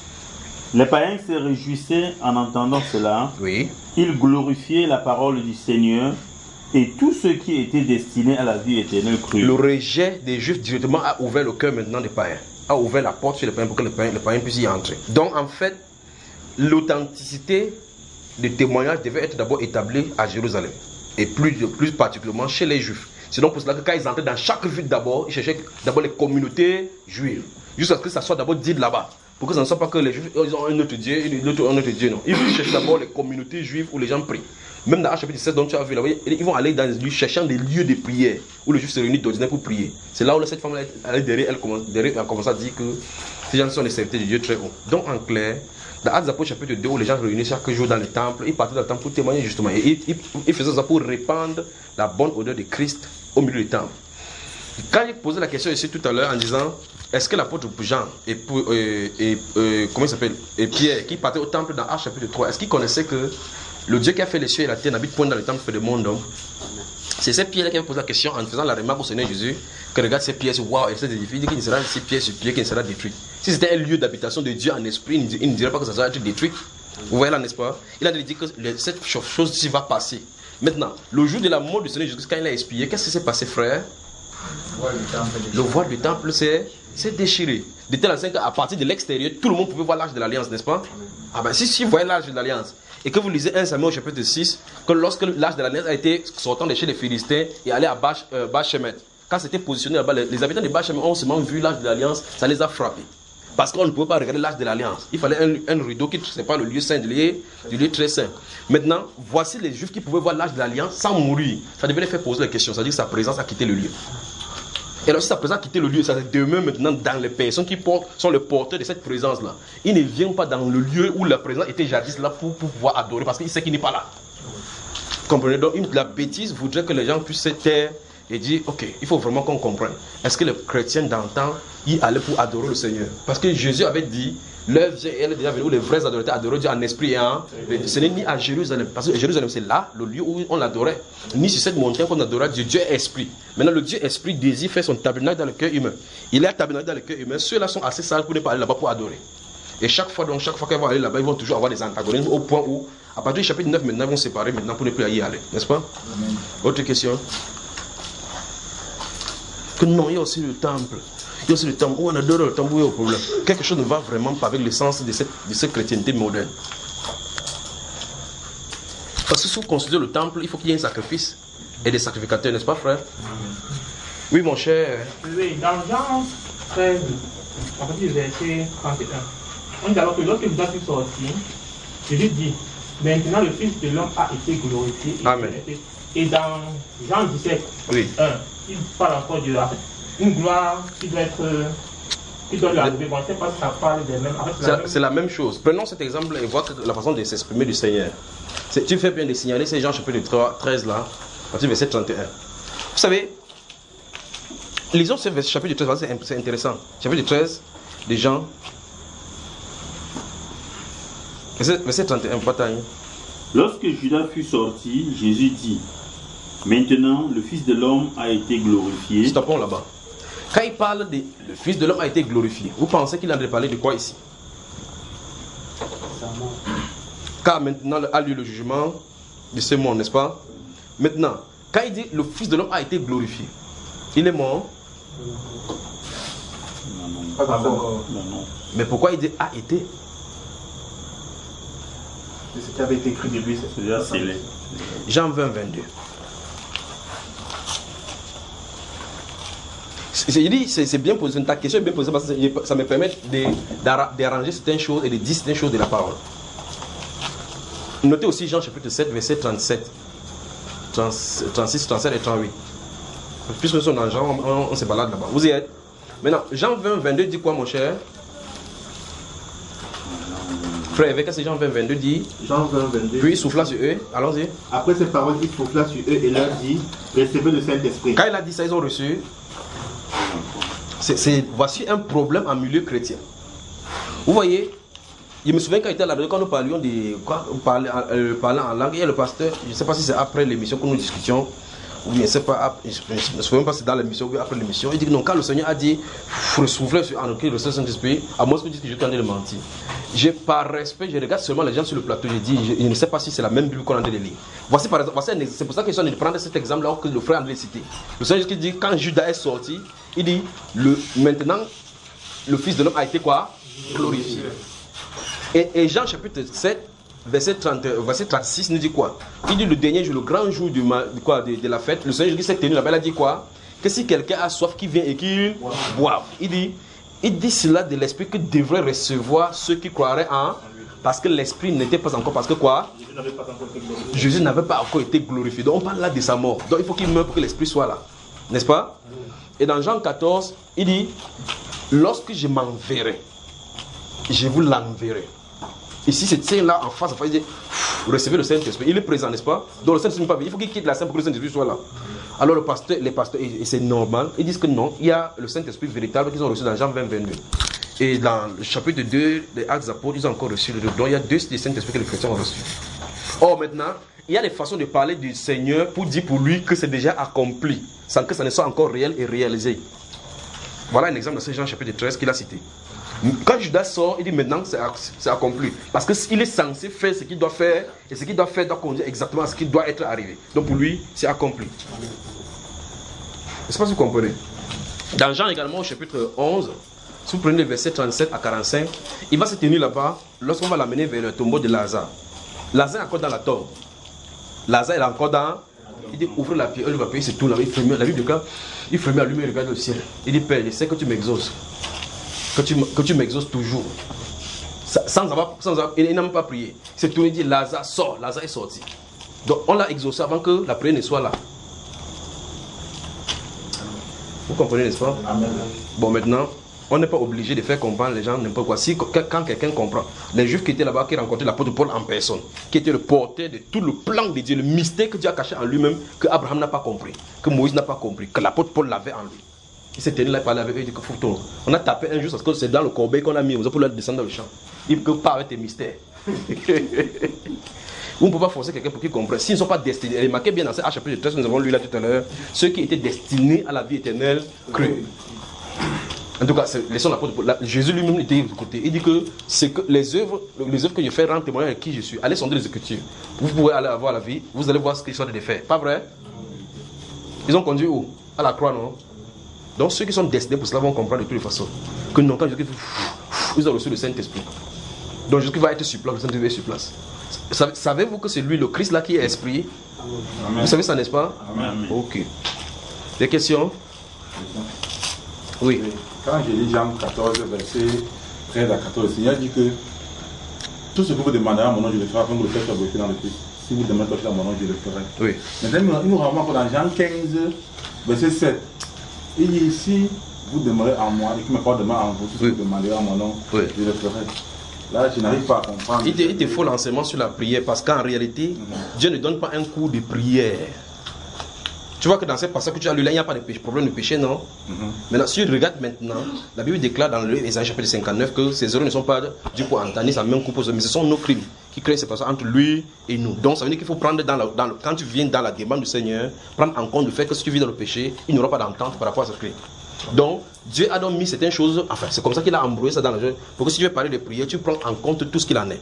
Les païens se réjouissaient en entendant cela. Oui. Ils glorifiaient la parole du Seigneur et tous ceux qui étaient destinés à la vie éternelle crurent. Le rejet des Juifs directement a ouvert le cœur maintenant des païens. A ouvert la porte sur les païens pour que les païens, les païens puissent y entrer. Donc en fait, l'authenticité du témoignage devait être d'abord établie à Jérusalem. Et plus, plus particulièrement chez les Juifs. C'est donc pour cela que quand ils entraient dans chaque ville d'abord, ils cherchaient d'abord les communautés juives. Jusqu'à ce que ça soit d'abord dit là-bas. Pour que ça ne soit pas que les Juifs ils ont un autre Dieu, l'autre un autre Dieu, non. Ils cherchent d'abord les communautés juives où les gens prient. Même dans Actes chapitre sept, dont tu as vu là, ils vont aller dans des lieux cherchant des lieux de prière où les Juifs se réunissent d'ordinaire pour prier. C'est là où cette femme elle, derrière, elle, commence, derrière, elle commence à dire que ces gens sont les serviteurs de Dieu très haut. Donc en clair, dans Actes Apôtres chapitre deux, où les gens réunissent chaque jour dans le temple, ils partaient dans le temple pour témoigner justement. Et ils, ils, ils faisaient ça pour répandre la bonne odeur de Christ au milieu du temple. Quand il posait la question ici tout à l'heure en disant est-ce que l'apôtre Jean et, et, et, et, comment il s'appelle, et Pierre qui partaient au temple dans Actes chapitre trois, est-ce qu'ils connaissaient que le Dieu qui a fait les cieux et la terre n'habite point dans le temple fait de monde homme? C'est cette pierre qui avait posé la question en faisant la remarque au Seigneur Jésus que regarde ces pierres, waouh, et ces édifices, il dit qu'il ne sera ces pierres sur pierre qui ne sera détruit. Si c'était un lieu d'habitation de Dieu en esprit, il ne dirait pas que ça sera être détruit. Vous voyez là, n'est-ce pas? Il a dit que cette chose-ci va passer. Maintenant, le jour de la mort du Seigneur Jésus, quand il a expié, qu'est-ce qui s'est passé, frère? Le voile du temple s'est déchiré. De telle sorte qu'à partir de l'extérieur, tout le monde pouvait voir l'arche de l'alliance, n'est-ce pas? Ah ben si, si vous voyez l'arche de l'alliance, et que vous lisez un Samuel au chapitre six, que lorsque l'arche de l'alliance a été sortant de chez les Philistins et allé à Bach-Shemet, euh, quand c'était positionné là-bas, les, les habitants de Bach-Shemet ont seulement vu l'arche de l'alliance, ça les a frappés. Parce qu'on ne pouvait pas regarder l'arche de l'alliance. Il fallait un, un rideau qui ne sépare le lieu saint du lieu, du lieu très saint. Maintenant, voici les Juifs qui pouvaient voir l'arche de l'alliance sans mourir. Ça devait les faire poser la question, c'est-à-dire que sa présence a quitté le lieu. Et alors si sa présence a quitté le lieu, ça demeure maintenant dans les personnes qui portent, sont les porteurs de cette présence-là. Ils ne viennent pas dans le lieu où la présence était jadis là pour, pour pouvoir adorer, parce qu'ils savent qu'il n'est pas là. Comprenez? Donc la bêtise voudrait que les gens puissent se taire et dire, ok, il faut vraiment qu'on comprenne. Est-ce que les chrétiens d'antan, ils allaient pour adorer le Seigneur? Parce que Jésus avait dit, l'heure vient et elle est déjà venue où les vrais adorateurs adoraient Dieu en esprit et en... Ce n'est ni à Jérusalem, parce que Jérusalem c'est là, le lieu où on l'adorait, ni sur cette montagne qu'on adorait Dieu. Dieu est esprit. Maintenant le Dieu esprit désire faire son tabernacle dans le cœur humain. Il est tabernacle dans le cœur humain. Ceux-là sont assez sales pour ne pas aller là-bas pour adorer. Et chaque fois, donc chaque fois qu'ils vont aller là-bas, ils vont toujours avoir des antagonismes au point où, à partir du chapitre neuf, maintenant ils vont se séparer maintenant pour ne plus y aller. N'est-ce pas? Amen. Autre question? Que non, il y a aussi le temple. Il y a aussi le temple où on adore le temple où il y a un problème. Quelque chose ne va vraiment pas avec l'essence de cette, de cette chrétienté moderne. Parce que si vous considérez le temple, il faut qu'il y ait un sacrifice et des sacrificateurs, n'est-ce pas, frère? Oui, mon cher. Oui, dans Jean treize, à partir du verset trente et un, on dit alors que lorsque vous avez sorti, Jésus dit, maintenant le Fils de l'homme a été glorifié. Amen. Et dans Jean dix-sept, oui. un, il parle encore de une gloire qui doit être, qui doit la lever. Bon, je ne sais pas si ça parle des mêmes. C'est la même chose. Prenons cet exemple et voir la façon de s'exprimer du Seigneur. Tu fais bien de signaler ces Jean chapitre treize là, à partir du verset trente et un. Vous savez, lisons ce chapitre treize, c'est intéressant. Chapitre treize de Jean, verset, verset trente et un, bataille. Lorsque Judas fut sorti, Jésus dit, maintenant le Fils de l'homme a été glorifié. Stoppons là-bas. Quand il parle de le Fils de l'homme a été glorifié, vous pensez qu'il a parlé de quoi ici? Car maintenant a lieu le jugement de ce monde, n'est-ce pas? Maintenant, quand il dit le Fils de l'homme a été glorifié, il est mort. Non, non, non. Pas encore. Non, non. Mais pourquoi il dit a été? C'est ce qui avait été écrit de lui. C'est déjà scellé. Jean vingt, vingt-deux. J'ai dit, c'est bien posé, ta question est bien posée parce que ça me permet d'arranger certaines choses et de dire certaines choses de la parole. Notez aussi Jean chapitre sept, verset trente-sept, trente-six, trente-sept et trente-huit. Puisque nous sommes dans Jean, on, on se balade là-bas. Vous y êtes? Maintenant, Jean vingt, vingt-deux dit quoi, mon cher? Frère, avec ce Jean vingt, vingt-deux dit? Jean vingt, vingt-deux. Puis il souffla sur eux, allons-y. Après ces paroles, il souffla sur eux et leur dit, recevez le Saint-Esprit. Quand il a dit ça, ils ont reçu. C'est, c'est, voici un problème en milieu chrétien. Vous voyez, je me souviens quand, était là, quand nous parlions de quoi, on parlait, euh, parlait en langue, il y a le pasteur, je ne sais pas si c'est après l'émission que nous discutions, ou bien c'est pas, je ne me souviens pas si c'est dans l'émission ou après l'émission, il dit que non, quand le Seigneur a dit, faut souffler sur en le Saint-Esprit, à moins que vous dites que je suis en train de mentir. Je, par respect, je regarde seulement les gens sur le plateau, je dis, je, je ne sais pas si c'est la même Bible qu'on est en train de lire. Voici par exemple, voici un, c'est pour ça que je suis en train de prendre cet exemple-là que le frère André cité. Le Seigneur qui dit, quand Judas est sorti, il dit, le, maintenant, le Fils de l'homme a été quoi? Glorifié. Et, et Jean chapitre sept, verset, trente, verset trente-six, nous dit quoi? Il dit, le dernier jour, le grand jour du, de, quoi, de, de la fête, le Seigneur qui s'est tenu là-bas, il a dit quoi? Que si quelqu'un a soif, qu'il vient et qu'il boive. Il dit, il dit cela de l'Esprit que devrait recevoir ceux qui croiraient en... Parce que l'Esprit n'était pas encore... Parce que quoi? Jésus n'avait pas encore été glorifié. Donc on parle là de sa mort. Donc il faut qu'il meure pour que l'Esprit soit là. N'est-ce pas? Et dans Jean quatorze, il dit, lorsque je m'enverrai, je vous l'enverrai. Ici, c'est là en face, en face, il dit, recevez le Saint-Esprit. Il est présent, n'est-ce pas? Donc le Saint-Esprit n'est pas venu. Il faut qu'il quitte la scène pour que le Saint-Esprit soit là. Alors le pasteur, les pasteurs, et c'est normal, ils disent que non, il y a le Saint-Esprit véritable qu'ils ont reçu dans Jean vingt, vingt-deux. Et dans le chapitre deux des Actes des Apôtres, ils ont encore reçu le deux. Donc il y a deux des Saint-Esprit que les chrétiens ont reçu. Or maintenant, il y a des façons de parler du Seigneur pour dire pour lui que c'est déjà accompli, sans que ça ne soit encore réel et réalisé. Voilà un exemple de ce Jean chapitre treize qu'il a cité. Quand Judas sort, il dit maintenant c'est accompli. Parce qu'il est censé faire ce qu'il doit faire, et ce qu'il doit faire doit conduire exactement à ce qui doit être arrivé. Donc pour lui, c'est accompli. Est-ce que vous comprenez? Dans Jean également, au chapitre onze, si vous prenez les versets trente-sept à quarante-cinq, il va se tenir là-bas lorsqu'on va l'amener vers le tombeau de Lazare. Lazare est encore dans la tombe. Lazare est encore dans... Il dit, ouvre la pierre, il va payer, c'est tout là. Il ferme la Bible de quand il ferme la lumière, il regarde le ciel. Il dit, Père, je sais que tu m'exauces. Que tu, que tu m'exauces toujours. Sans avoir, sans avoir, il n'a même pas prié. Il s'est tourné, il dit, Lazare sort. Lazare est sorti. Donc on l'a exaucé avant que la prière ne soit là. Vous comprenez, n'est-ce pas? Amen. Bon, maintenant, on n'est pas obligé de faire comprendre les gens n'importe quoi. Si, quand quelqu'un comprend, les Juifs qui étaient là-bas, qui rencontraient l'apôtre Paul en personne, qui était le porteur de tout le plan de Dieu, le mystère que Dieu a caché en lui-même, que Abraham n'a pas compris, que Moïse n'a pas compris, que l'apôtre Paul l'avait en lui. Il s'est tenu là, il parlait avec eux, il dit que faut tourner. On a tapé un jour, parce que c'est dans le corbeil qu'on a mis, pour le descendre dans le champ. Il dit que pas avec tes mystères. On ne peut pas forcer quelqu'un pour qu'il comprenne. S'ils ne sont pas destinés, remarquez bien dans ce chapitre treize, nous avons lu là tout à l'heure, ceux qui étaient destinés à la vie éternelle crurent. En tout cas, laissons l'apôtre Paul. Jésus lui-même était de côté. Il dit que, c'est que les, œuvres, les œuvres que je fais rendent témoignage de qui je suis. Allez sonder les Écritures. Vous pouvez aller avoir la vie, vous allez voir ce qu'ils sont de faire. Pas vrai? Ils ont conduit où? À la croix, non? Donc ceux qui sont destinés pour cela vont comprendre de toutes les façons. Que non, quand Jésus ils ont reçu le Saint-Esprit. Donc Jésus va être sur place, le Saint-Esprit est sur place. Savez-vous que c'est lui, le Christ là, qui est esprit? Amen. Vous savez ça, n'est-ce pas? Amen. Ok. Des questions? Oui. Quand j'ai lu Jean quatorze, verset treize à quatorze, le Seigneur dit que tout ce que vous demanderez à mon nom, je le ferai afin que vous le faites glorifier dans le Christ. Si vous demandez quelque chose à mon nom, je le ferai. Oui. Maintenant, il nous renvoie dans Jean quinze, verset sept. Il dit ici, vous demeurez en moi et que mes paroles demeurent en vous. Tout ce que vous demanderez à mon nom, oui, je le ferai. Là, je n'arrive pas à comprendre. Il te, il te faut l'enseignement sur la prière parce qu'en réalité, mm-hmm, Dieu ne donne pas un cours de prière. Tu vois que dans ce passage que tu as lu là, il n'y a pas de péché, problème de péché, non? Mm-hmm. Maintenant, si tu regardes maintenant, la Bible déclare dans le Ésaïe chapitre cinquante-neuf que ces erreurs ne sont pas Dieu pour entendre sa main coupe aux hommes, mais ce sont nos crimes qui créent ces passages entre lui et nous. Donc ça veut dire qu'il faut prendre dans, la, dans le, quand tu viens dans la demande du Seigneur, prendre en compte le fait que si tu vis dans le péché, il n'y aura pas d'entente par rapport à ce crime. Donc, Dieu a donc mis certaines choses, enfin, c'est comme ça qu'il a embrouillé ça dans le jeu, pour que si tu veux parler de prière, tu prends en compte tout ce qu'il en est.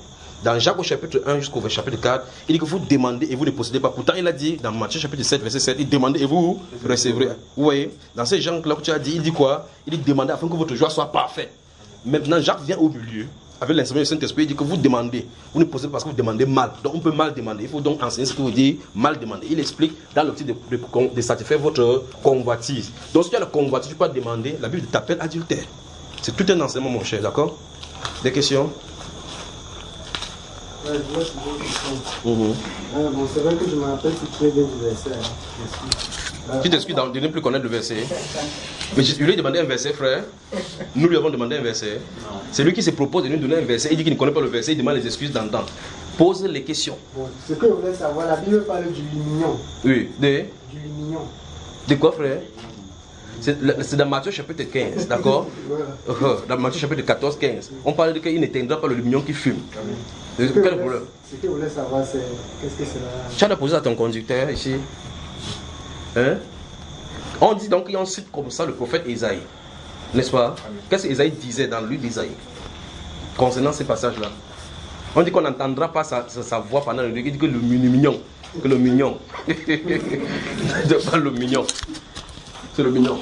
Dans Jacques au chapitre un jusqu'au chapitre quatre, il dit que vous demandez et vous ne possédez pas. Pourtant, il a dit dans Matthieu chapitre sept, verset sept, il demandez et vous recevrez. Vous voyez, dans ces gens-là que tu as dit, il dit quoi? Il dit demandez afin que votre joie soit parfaite. Maintenant, Jacques vient au milieu, avec l'enseignement du Saint-Esprit, il dit que vous demandez. Vous ne possédez pas parce que vous demandez mal. Donc, on peut mal demander. Il faut donc enseigner ce que vous dites, mal demander. Il explique dans l'optique de, de, de satisfaire votre convoitise. Donc, si tu as le convoitise, tu peux demander, la Bible t'appelle adultère. C'est tout un enseignement, mon cher, d'accord? Des questions? Ouais, je vois, c'est une question. Mm-hmm. Euh, bon, c'est vrai que je me rappelle tout très bien du verset. Hein. Tu t'excuses de ne plus connaître le verset. Mais je lui ai demandé un verset, frère. Nous lui avons demandé un verset. C'est lui qui se propose de nous donner un verset. Il dit qu'il ne connaît pas le verset. Il demande les excuses d'entendre. Pose les questions. Bon, ce que je voulais savoir, la Bible parle du lumignon. Oui, de, Du lumignon. de quoi, frère? C'est dans Matthieu chapitre quinze, d'accord? Voilà. Dans Matthieu chapitre quatorze, quinze. On parle de qu'il n'éteindra pas le lumignon qui fume. Ce que Quel je problème? voulais- Ce que je voulais savoir, c'est qu'est-ce que c'est la... Tu as posé à ton conducteur ici. Hein? On dit donc qu'on cite comme ça le prophète Ésaïe. N'est-ce pas? Qu'est-ce qu'Ésaïe disait dans le livre d'Ésaïe concernant ces passages-là? On dit qu'on n'entendra pas sa, sa, sa voix pendant le livre. Il dit que le mignon. Que le mignon. Pas le mignon. C'est le mignon.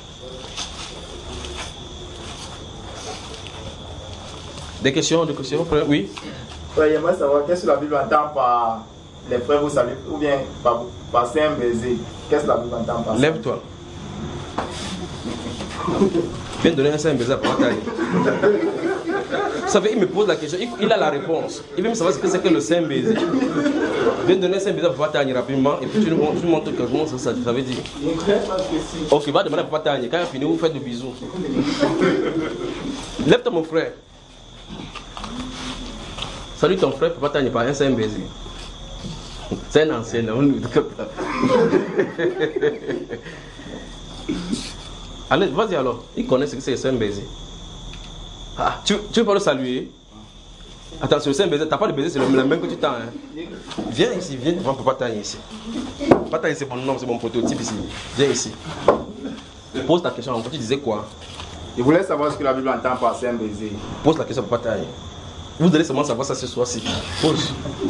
Des questions, des questions, frère? Oui? Ouais, j'aimerais savoir qu'est-ce que la Bible entend par les frères, vous savez, ou bien par, par c'est un baiser. Qu'est-ce que la Bible entend par ça? Lève-toi. Viens donner un saint baiser à Papa Tagne. Vous savez, il me pose la question, il, il a la réponse. Il veut me savoir ce que c'est que le saint baiser. Viens donner un saint baiser à Papa Tagne rapidement et puis tu nous montres, tu montres comment ça, ça, ça veut dire. Ok, va demander à Papa Tagne. Quand il a fini, vous faites des bisous. Lève-toi, mon frère. Salut ton frère, Papa Tagne, pas un saint baiser. C'est un ancien, on nous dit comme ça. Allez, vas-y alors. Il connaît ce que c'est un baiser. Ah, tu, tu veux pas le saluer? Attention, c'est un baiser. T'as pas de baiser, c'est la même que tu tends. Hein. Viens ici, viens devant Papa Tagne ici. Papa Tagne, c'est mon nom, c'est mon prototype ici. Viens ici. Pose ta question encore. Tu disais quoi? Je voulais savoir ce que la Bible entend par c'est un baiser. Pose la question à Papa Tagne. Vous allez seulement savoir ça ce soir-ci. Pose.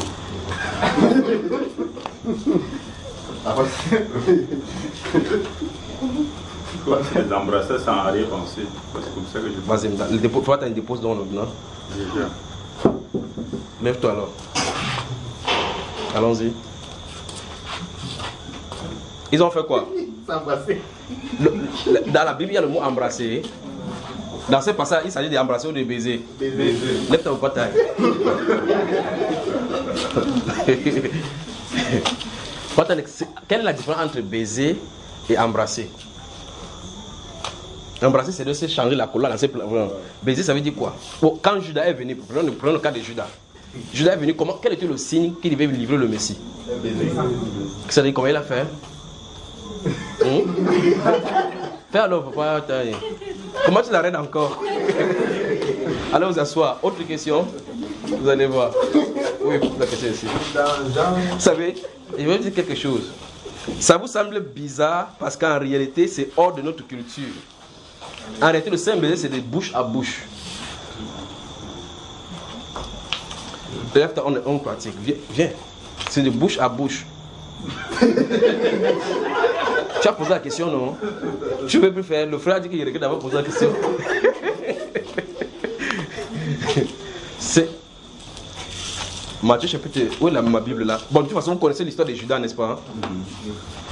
L'embrasser sans arrière-pensée. C'est comme ça que je Vas-y, le dépôt, toi, tu as une dépose dans le non? déjà. Lève-toi alors. Allons-y. Ils ont fait quoi? S'embrasser. Le- le- Dans la Bible, il y a le mot embrasser. Dans ce passage, il s'agit d'embrasser ou de baiser. Baiser. Lève-toi au bataille. Quelle est la différence entre baiser et embrasser? Embrasser, c'est de se changer la couleur dans ses plans. Baiser, ça veut dire quoi? Bon, quand Judas est venu, prenons, prenons le cas de Judas. Judas est venu, comment, quel était le signe qu'il devait livrer le Messie? Ça veut dire comment il a fait? Hum? Fais alors, papa. Taille. Comment tu l'arrêtes encore? Allez vous asseoir. Autre question? Vous allez voir. Oui, la question ici. Vous savez, je vais vous dire quelque chose. Ça vous semble bizarre parce qu'en réalité, c'est hors de notre culture. En réalité, le saint baiser, c'est de bouche à bouche. Lève-toi, on, on pratique. Viens, viens. C'est de bouche à bouche. Tu as posé la question, non? Tu ne veux plus faire. Le frère a dit qu'il regrette d'avoir posé la question. C'est Matthieu chapitre. Où est la, ma Bible là? Bon, de toute façon, vous connaissez l'histoire de Judas, n'est-ce pas? Mm-hmm.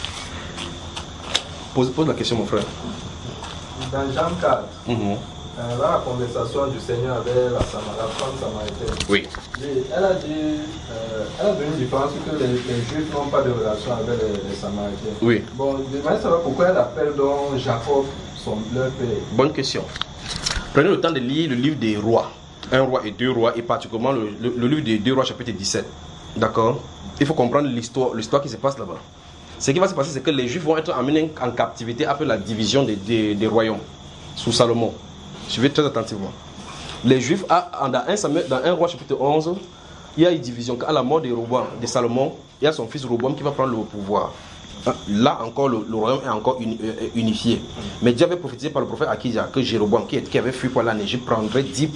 Pose, pose la question, mon frère. Dans Jean quatre, Mm-hmm. euh, là, la conversation du Seigneur avec la, Samar- la femme samaritaine. Oui. Et elle a dit, euh, elle a donné une différence que les, les Juifs n'ont pas de relation avec les, les Samaritains. Oui. Bon, je voudrais savoir pourquoi elle appelle donc Jacob son leur père. Bonne question. Prenez le temps de lire le livre des rois. Un roi et deux rois, et particulièrement le, le, le livre des deux rois, chapitre dix-sept. D'accord? Il faut comprendre l'histoire, l'histoire qui se passe là-bas. Ce qui va se passer, c'est que les Juifs vont être emmenés en captivité après la division des, des, des royaumes sous Salomon. Suivez très attentivement. Les Juifs, dans un, Samuel, dans un roi chapitre onze, il y a une division. À la mort de, Roboam, de Salomon, il y a son fils Roboam qui va prendre le pouvoir. Là encore, le, le royaume est encore uni, euh, unifié. Mais Dieu avait prophétisé par le prophète Akija que Jéroboam, qui, qui avait fui pour aller en Égypte, prendrait dix parts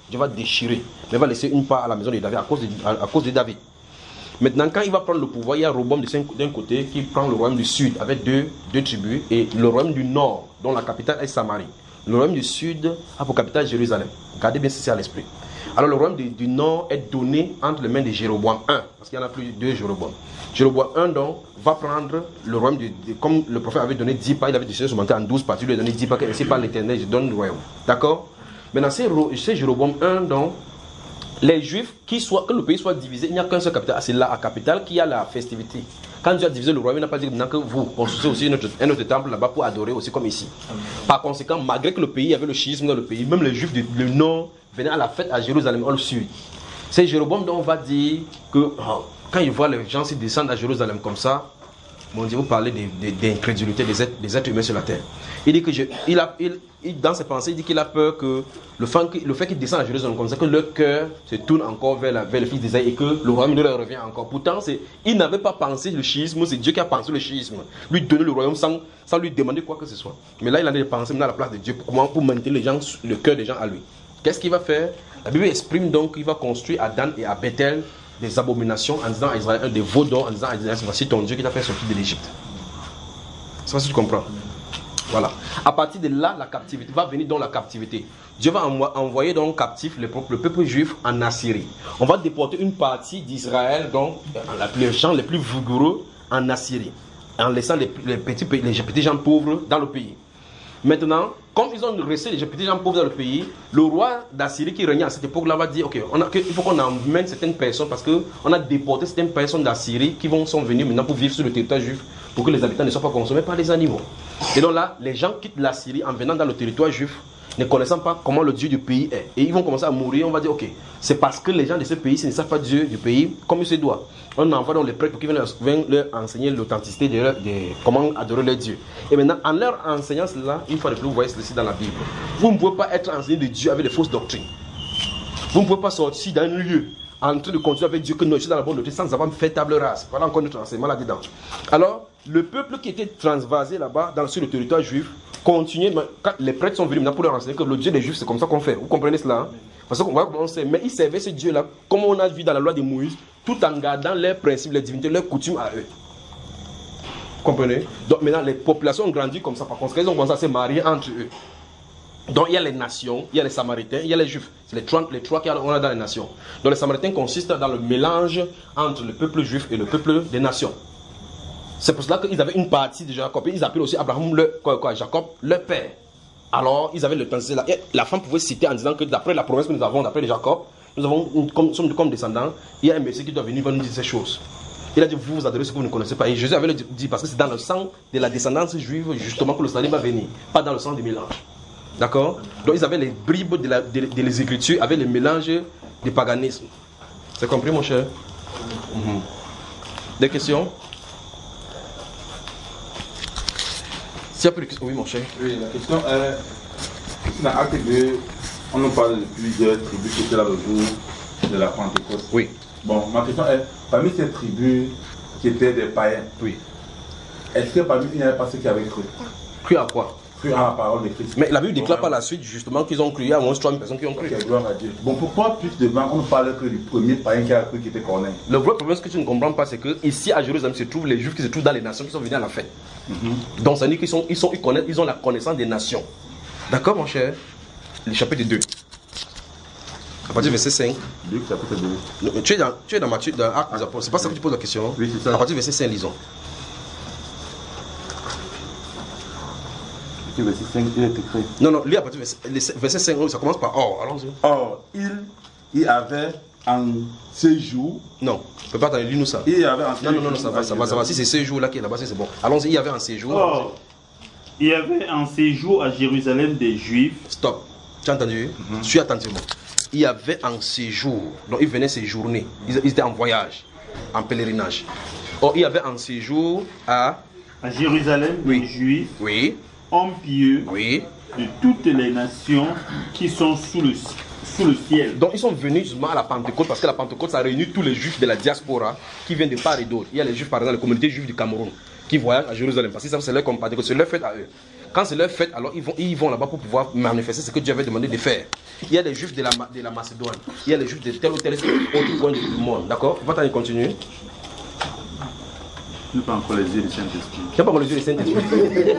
Dieu va déchirer. Mais il va laisser une part à la maison de David à cause de, à, à cause de David. Maintenant, quand il va prendre le pouvoir, il y a Roboam d'un côté qui prend le royaume du sud avec deux, deux tribus et le royaume du nord, dont la capitale est Samarie. Le royaume du sud a pour capitale Jérusalem. Gardez bien ceci à l'esprit. Alors le royaume du, du nord est donné entre les mains de Jéroboam I, parce qu'il y en a plus de deux Jéroboam. Jéroboam I donc va prendre le royaume, de, de, comme le prophète avait donné dix pas, il avait décidé de se monter en douze parties, il lui a donné dix pas, et c'est par l'Éternel, je donne le royaume. D'accord? Maintenant, c'est Jéroboam I donc, les Juifs, qui soit, que le pays soit divisé, il n'y a qu'un seul capital, c'est là à capitale qui a la festivité. Quand Dieu a divisé le royaume, il n'a pas dit que vous construisez aussi un autre, un autre temple là-bas pour adorer aussi comme ici. Par conséquent, malgré que le pays avait le schisme dans le pays, même les Juifs du nord venaient à la fête à Jérusalem, au sud. C'est Jéroboam dont on va dire que oh, quand il voit les gens s'y descendre à Jérusalem comme ça, mon Dieu, vous parlez d'incrédulité des êtres, des êtres humains sur la terre. Il dit que je, il a, il, il, dans ses pensées, il dit qu'il a peur que le fait, le fait qu'ils descendent à Jérusalem comme ça, que leur cœur se tourne encore vers, la, vers le fils d'Isaïe et que le royaume leur revient encore. Pourtant, il n'avait pas pensé le schisme, c'est Dieu qui a pensé le schisme. Lui donner le royaume sans, sans lui demander quoi que ce soit. Mais là, il en a pensé maintenant à la place de Dieu pour, pour maintenir les gens, le cœur des gens à lui. Qu'est-ce qu'il va faire? La Bible exprime donc qu'il va construire à Dan et à Bethel des abominations en disant à Israël, des veaux d'or, en disant à Israël, voici ton Dieu qui t'a fait sortir de l'Égypte. C'est ça que tu comprends. Voilà. À partir de là, la captivité va venir dans la captivité. Dieu va envoyer donc captif le, le peuple juif en Assyrie. On va déporter une partie d'Israël, donc les gens les plus vigoureux en Assyrie, en laissant les, les, petits, les petits gens pauvres dans le pays. Maintenant, comme ils ont resté les petits gens pauvres dans le pays, le roi d'Assyrie qui régnait à cette époque-là va dire, ok, on a, il faut qu'on emmène certaines personnes parce qu'on a déporté certaines personnes d'Assyrie qui vont, sont venues maintenant pour vivre sur le territoire juif, pour que les habitants ne soient pas consommés par les animaux. Et donc là, les gens quittent l'Assyrie en venant dans le territoire juif, ne connaissant pas comment le Dieu du pays est. Et ils vont commencer à mourir, on va dire, ok, c'est parce que les gens de ce pays ne savent pas Dieu du pays comme il se doit. On envoie donc les prêtres pour qu'ils viennent leur enseigner l'authenticité de, leur, de comment adorer leur Dieu. Et maintenant, en leur enseignant cela, une fois de plus, vous voyez ceci dans la Bible. Vous ne pouvez pas être enseigné de Dieu avec des fausses doctrines. Vous ne pouvez pas sortir d'un lieu en train de continuer avec Dieu que nous sommes dans la bonne doctrine sans avoir fait table rase. Voilà encore notre enseignement là-dedans. Alors, le peuple qui était transvasé là-bas, sur le territoire juif, continuait, quand les prêtres sont venus maintenant pour leur enseigner que le Dieu des Juifs, c'est comme ça qu'on fait. Vous comprenez cela? Hein? Parce qu'on voit comment on sait. Mais ils servaient ce Dieu-là, comme on a vu dans la loi de Moïse, tout en gardant leurs principes, leurs divinités, leurs coutumes à eux. Vous comprenez? Donc maintenant, les populations ont grandi comme ça. Par conséquent, ils ont commencé à se marier entre eux. Donc il y a les nations, il y a les Samaritains, il y a les Juifs. C'est les trois, les trois qu'on a dans les nations. Donc les Samaritains consistent dans le mélange entre le peuple juif et le peuple des nations. C'est pour cela qu'ils avaient une partie de Jacob. Ils appellent aussi Abraham, le, quoi, quoi, Jacob, leur père. Alors, ils avaient le temps. La, la femme pouvait citer en disant que d'après la promesse que nous avons, d'après Jacob, nous avons une, comme, sommes comme descendants. Il y a un Messie qui doit venir, va nous dire ces choses. Il a dit, vous vous adorez ce que vous ne connaissez pas. Et Jésus avait dit, parce que c'est dans le sang de la descendance juive, justement, que le salut va venir. Pas dans le sang du mélange. D'accord? Donc, ils avaient les bribes de, la, de, de les Écritures avec le mélange du paganisme. C'est compris, mon cher? Mm-hmm. Des questions? S'il y a plus de questions, oui, mon cher. Oui, la question est, dans Acte deux, on nous parle de plusieurs tribus qui étaient là le jour de la Pentecôte. Oui. Bon, ma question est, parmi ces tribus qui étaient des païens, oui. Est-ce que parmi eux, il n'y avait pas ceux qui avaient cru? Cru à quoi? Cru à la parole de Christ. Mais la Bible déclare par la suite, justement, qu'ils ont cru. Il y a au moins trois personnes qui ont cru. Okay, gloire à Dieu. Bon, pourquoi plus devant, on ne parle que du premier païen qui a cru, qui était Corneille? Le vrai problème, ce que tu ne comprends pas, c'est que ici à Jérusalem se trouvent les Juifs qui se trouvent dans les nations qui sont venus à la fête. Mm-hmm. Donc ça veut dire qu'ils sont, ils sont, ils connaissent, ils ont la connaissance des nations. D'accord, mon cher? Le chapitre deux. À partir du verset cinq. Luc, chapitre deux. Tu es dans, tu es dans Matthieu, dans Actes des Apôtres. C'est pas ça que tu poses la question? Oui, c'est ça. À partir du verset cinq, lisons. Verset cinq, il est écrit. Non, non, lis à partir du verset, verset cinq, ça commence par or. Allons-y. Or, il, il avait en séjour. Non, je ne peux pas t'en lire nous ça. Il y avait en séjour. Non, non, non, ça va, ça va, ça va. Si c'est séjour là qui est là-bas, c'est bon. Allons-y, il y avait en séjour. Or, il y avait en séjour à Jérusalem des Juifs. Stop. Tu as entendu? Mm-hmm. Suis attentivement. Il y avait en séjour. Donc ils venaient séjourner. Ils, ils étaient en voyage, en pèlerinage. Or, il y avait en séjour à. À Jérusalem oui. des Juifs. Oui. Hommes pieux. Oui. De toutes les nations qui sont sous le, sous le ciel. Donc ils sont venus justement à la Pentecôte parce que la Pentecôte ça réunit tous les Juifs de la diaspora qui viennent de part et d'autre. Il y a les Juifs par exemple, la communauté juive du Cameroun qui voyagent à Jérusalem parce que ça c'est leur Pentecôte, c'est leur fête à eux. Quand c'est leur fête, alors ils vont, ils vont là-bas pour pouvoir manifester ce que Dieu avait demandé de faire. Il y a les juifs de la, de la Macédoine, il y a les juifs de tel ou tel autre point du monde. D'accord? On va t'en continuer. Tu n'as pas encore les yeux du Saint-Esprit. Tu n'as pas encore les yeux du Saint-Esprit.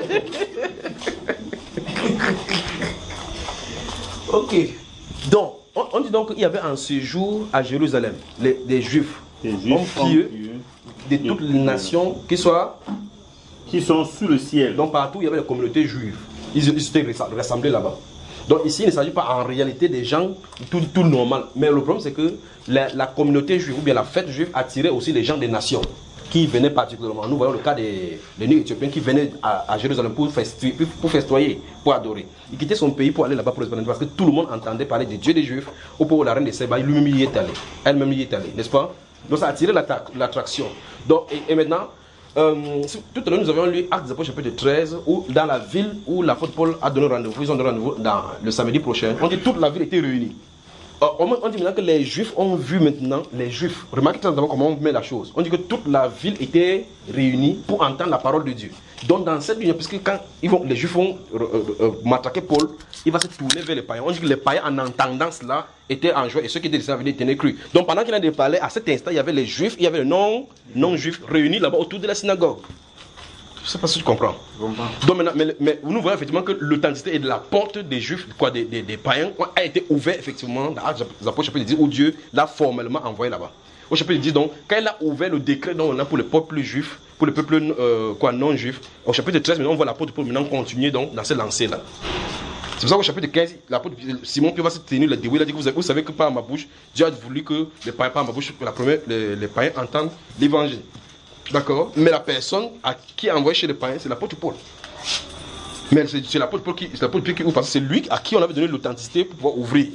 Ok. Donc, on, on dit donc qu'il y avait un séjour à Jérusalem. Les, des juifs, les juifs hommes pieux, de toutes les nations qui soient... qui sont sous le ciel. Donc partout, il y avait les communautés juives. Ils, ils étaient rassemblés là-bas. Donc ici, il ne s'agit pas en réalité des gens tout, tout normal. Mais le problème, c'est que la, la communauté juive, ou bien la fête juive, attirait aussi les gens des nations qui venaient particulièrement. Nous voyons le cas des, des Éthiopiens qui venaient à, à Jérusalem pour, festu, pour festoyer, pour adorer. Il quittait son pays pour aller là-bas pour le parce que tout le monde entendait parler du Dieu des Juifs. Au pour la reine de Séba, lui-même y est allé. Elle-même y est allée, n'est-ce pas? Donc ça a attiré l'attraction. Donc, et, et maintenant, euh, tout à l'heure nous avions lu Actes des Apôtres chapitre treize, où dans la ville où l'apôtre Paul a donné rendez-vous, ils ont donné rendez-vous dans le samedi prochain, on dit toute la ville était réunie. On dit maintenant que les Juifs ont vu maintenant, les Juifs, remarquez d'abord comment on met la chose. On dit que toute la ville était réunie pour entendre la parole de Dieu. Donc dans cette union, puisque quand ils vont, les Juifs vont euh, euh, matraquer Paul, il va se tourner vers les païens. On dit que les païens en entendant cela étaient en joie et ceux qui étaient destinés à venir tenaient cru. Donc pendant qu'il a parlé, à cet instant, il y avait les Juifs, il y avait les non, non-Juifs réunis là-bas autour de la synagogue. Je ne sais pas si tu comprends. Donc maintenant, mais, mais nous voyons effectivement que l'authenticité et de la porte des Juifs, quoi, des, des, des païens, a été ouverte effectivement dans les Apôtres chapitre dix, où Dieu l'a formellement envoyé là-bas. Au chapitre dix, donc, quand il a ouvert le décret donc, pour le peuple juif, pour le peuple euh, quoi, non juif, au chapitre treize, maintenant, on voit l'apôtre Paul maintenant continuer donc, dans cette lancée-là. C'est pour ça qu'au chapitre quinze, l'apôtre Simon Pierre va se tenir le dévoué. Il a dit que vous, avez, vous savez que par ma bouche, Dieu a voulu que les païens, par ma bouche, la première, les, les païens entendent l'évangile. D'accord? Mais la personne à qui est envoyé chez les païens, c'est l'apôtre Paul. Mais c'est l'apôtre Paul qui, c'est l'apôtre Paul qui ouvre, parce que c'est lui à qui on avait donné l'authenticité pour pouvoir ouvrir.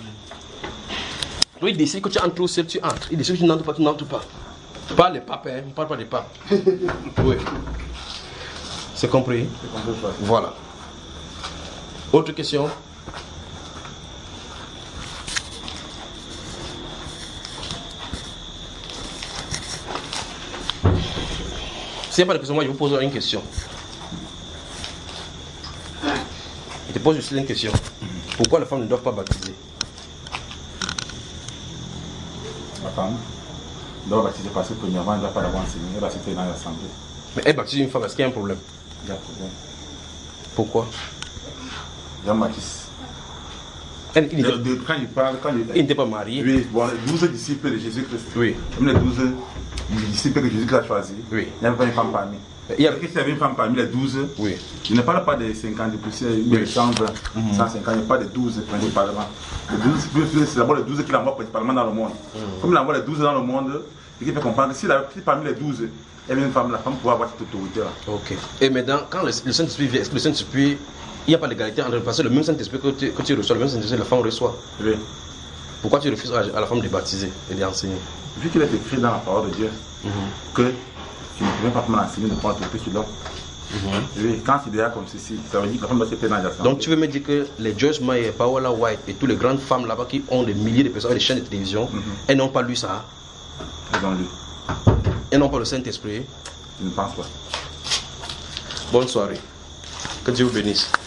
Donc il décide que tu entres au ciel, tu entres. Il décide que tu n'entres pas, tu n'entres pas. Pas les papes, hein? On ne parle pas des papes. Oui. C'est compris? Voilà. Autre question? S'il n'y a pas de question, moi je vous pose une question. Je te pose juste une question. Pourquoi les femmes ne doivent pas baptiser? La femme doit baptiser parce que premièrement, elle ne doit pas l'avoir enseigné, elle va se faire dans l'assemblée. Mais elle baptise une femme, est-ce qu'il y a un problème? Il y a un problème. Pourquoi? Jean-Baptiste. Elle, il quand il parle, quand il n'était pas marié. Oui, bon, les douze disciples de Jésus-Christ. Oui. Même les douze disciples que Jésus-Christ a choisis. Oui. Il n'y avait pas une femme parmi. Il y avait, il y avait une femme parmi les douze. Oui. Il ne parle pas des cinquante, de plus, de cent vingt, mm-hmm. cent cinquante, il n'y a pas des douze principalement. Les douze, c'est d'abord les douze qu'il envoie principalement dans le monde. Mm-hmm. Comme il envoie les douze dans le monde, il fait comprendre que si, la, si parmi les douze, il y avait une femme, la femme pourra avoir cette autorité-là. Ok. Et maintenant, quand le, le Saint-Esprit vient, est-ce que le Saint-Esprit, il n'y a pas d'égalité entre parce que le même Saint-Esprit que tu, que tu reçois, le même Saint-Esprit, la femme reçoit. Oui. Pourquoi tu refuses à, à la femme de baptiser et d'enseigner? Vu qu'il est écrit dans la parole de Dieu, mm-hmm. que tu ne peux pas m'enseigner de prendre l'autorité sur l'homme. Mm-hmm. Oui, quand c'est déjà comme ceci, ça veut dire que la femme doit se faire dans l'assemblée. Donc tu veux me dire que les Joyce Meyer, Paola White et toutes les grandes femmes là-bas qui ont des milliers de personnes et des chaînes de télévision, mm-hmm. elles n'ont pas lu ça? Elles ont lu. Elles n'ont pas le Saint-Esprit? Je ne pense pas. Bonne soirée. Que Dieu vous bénisse.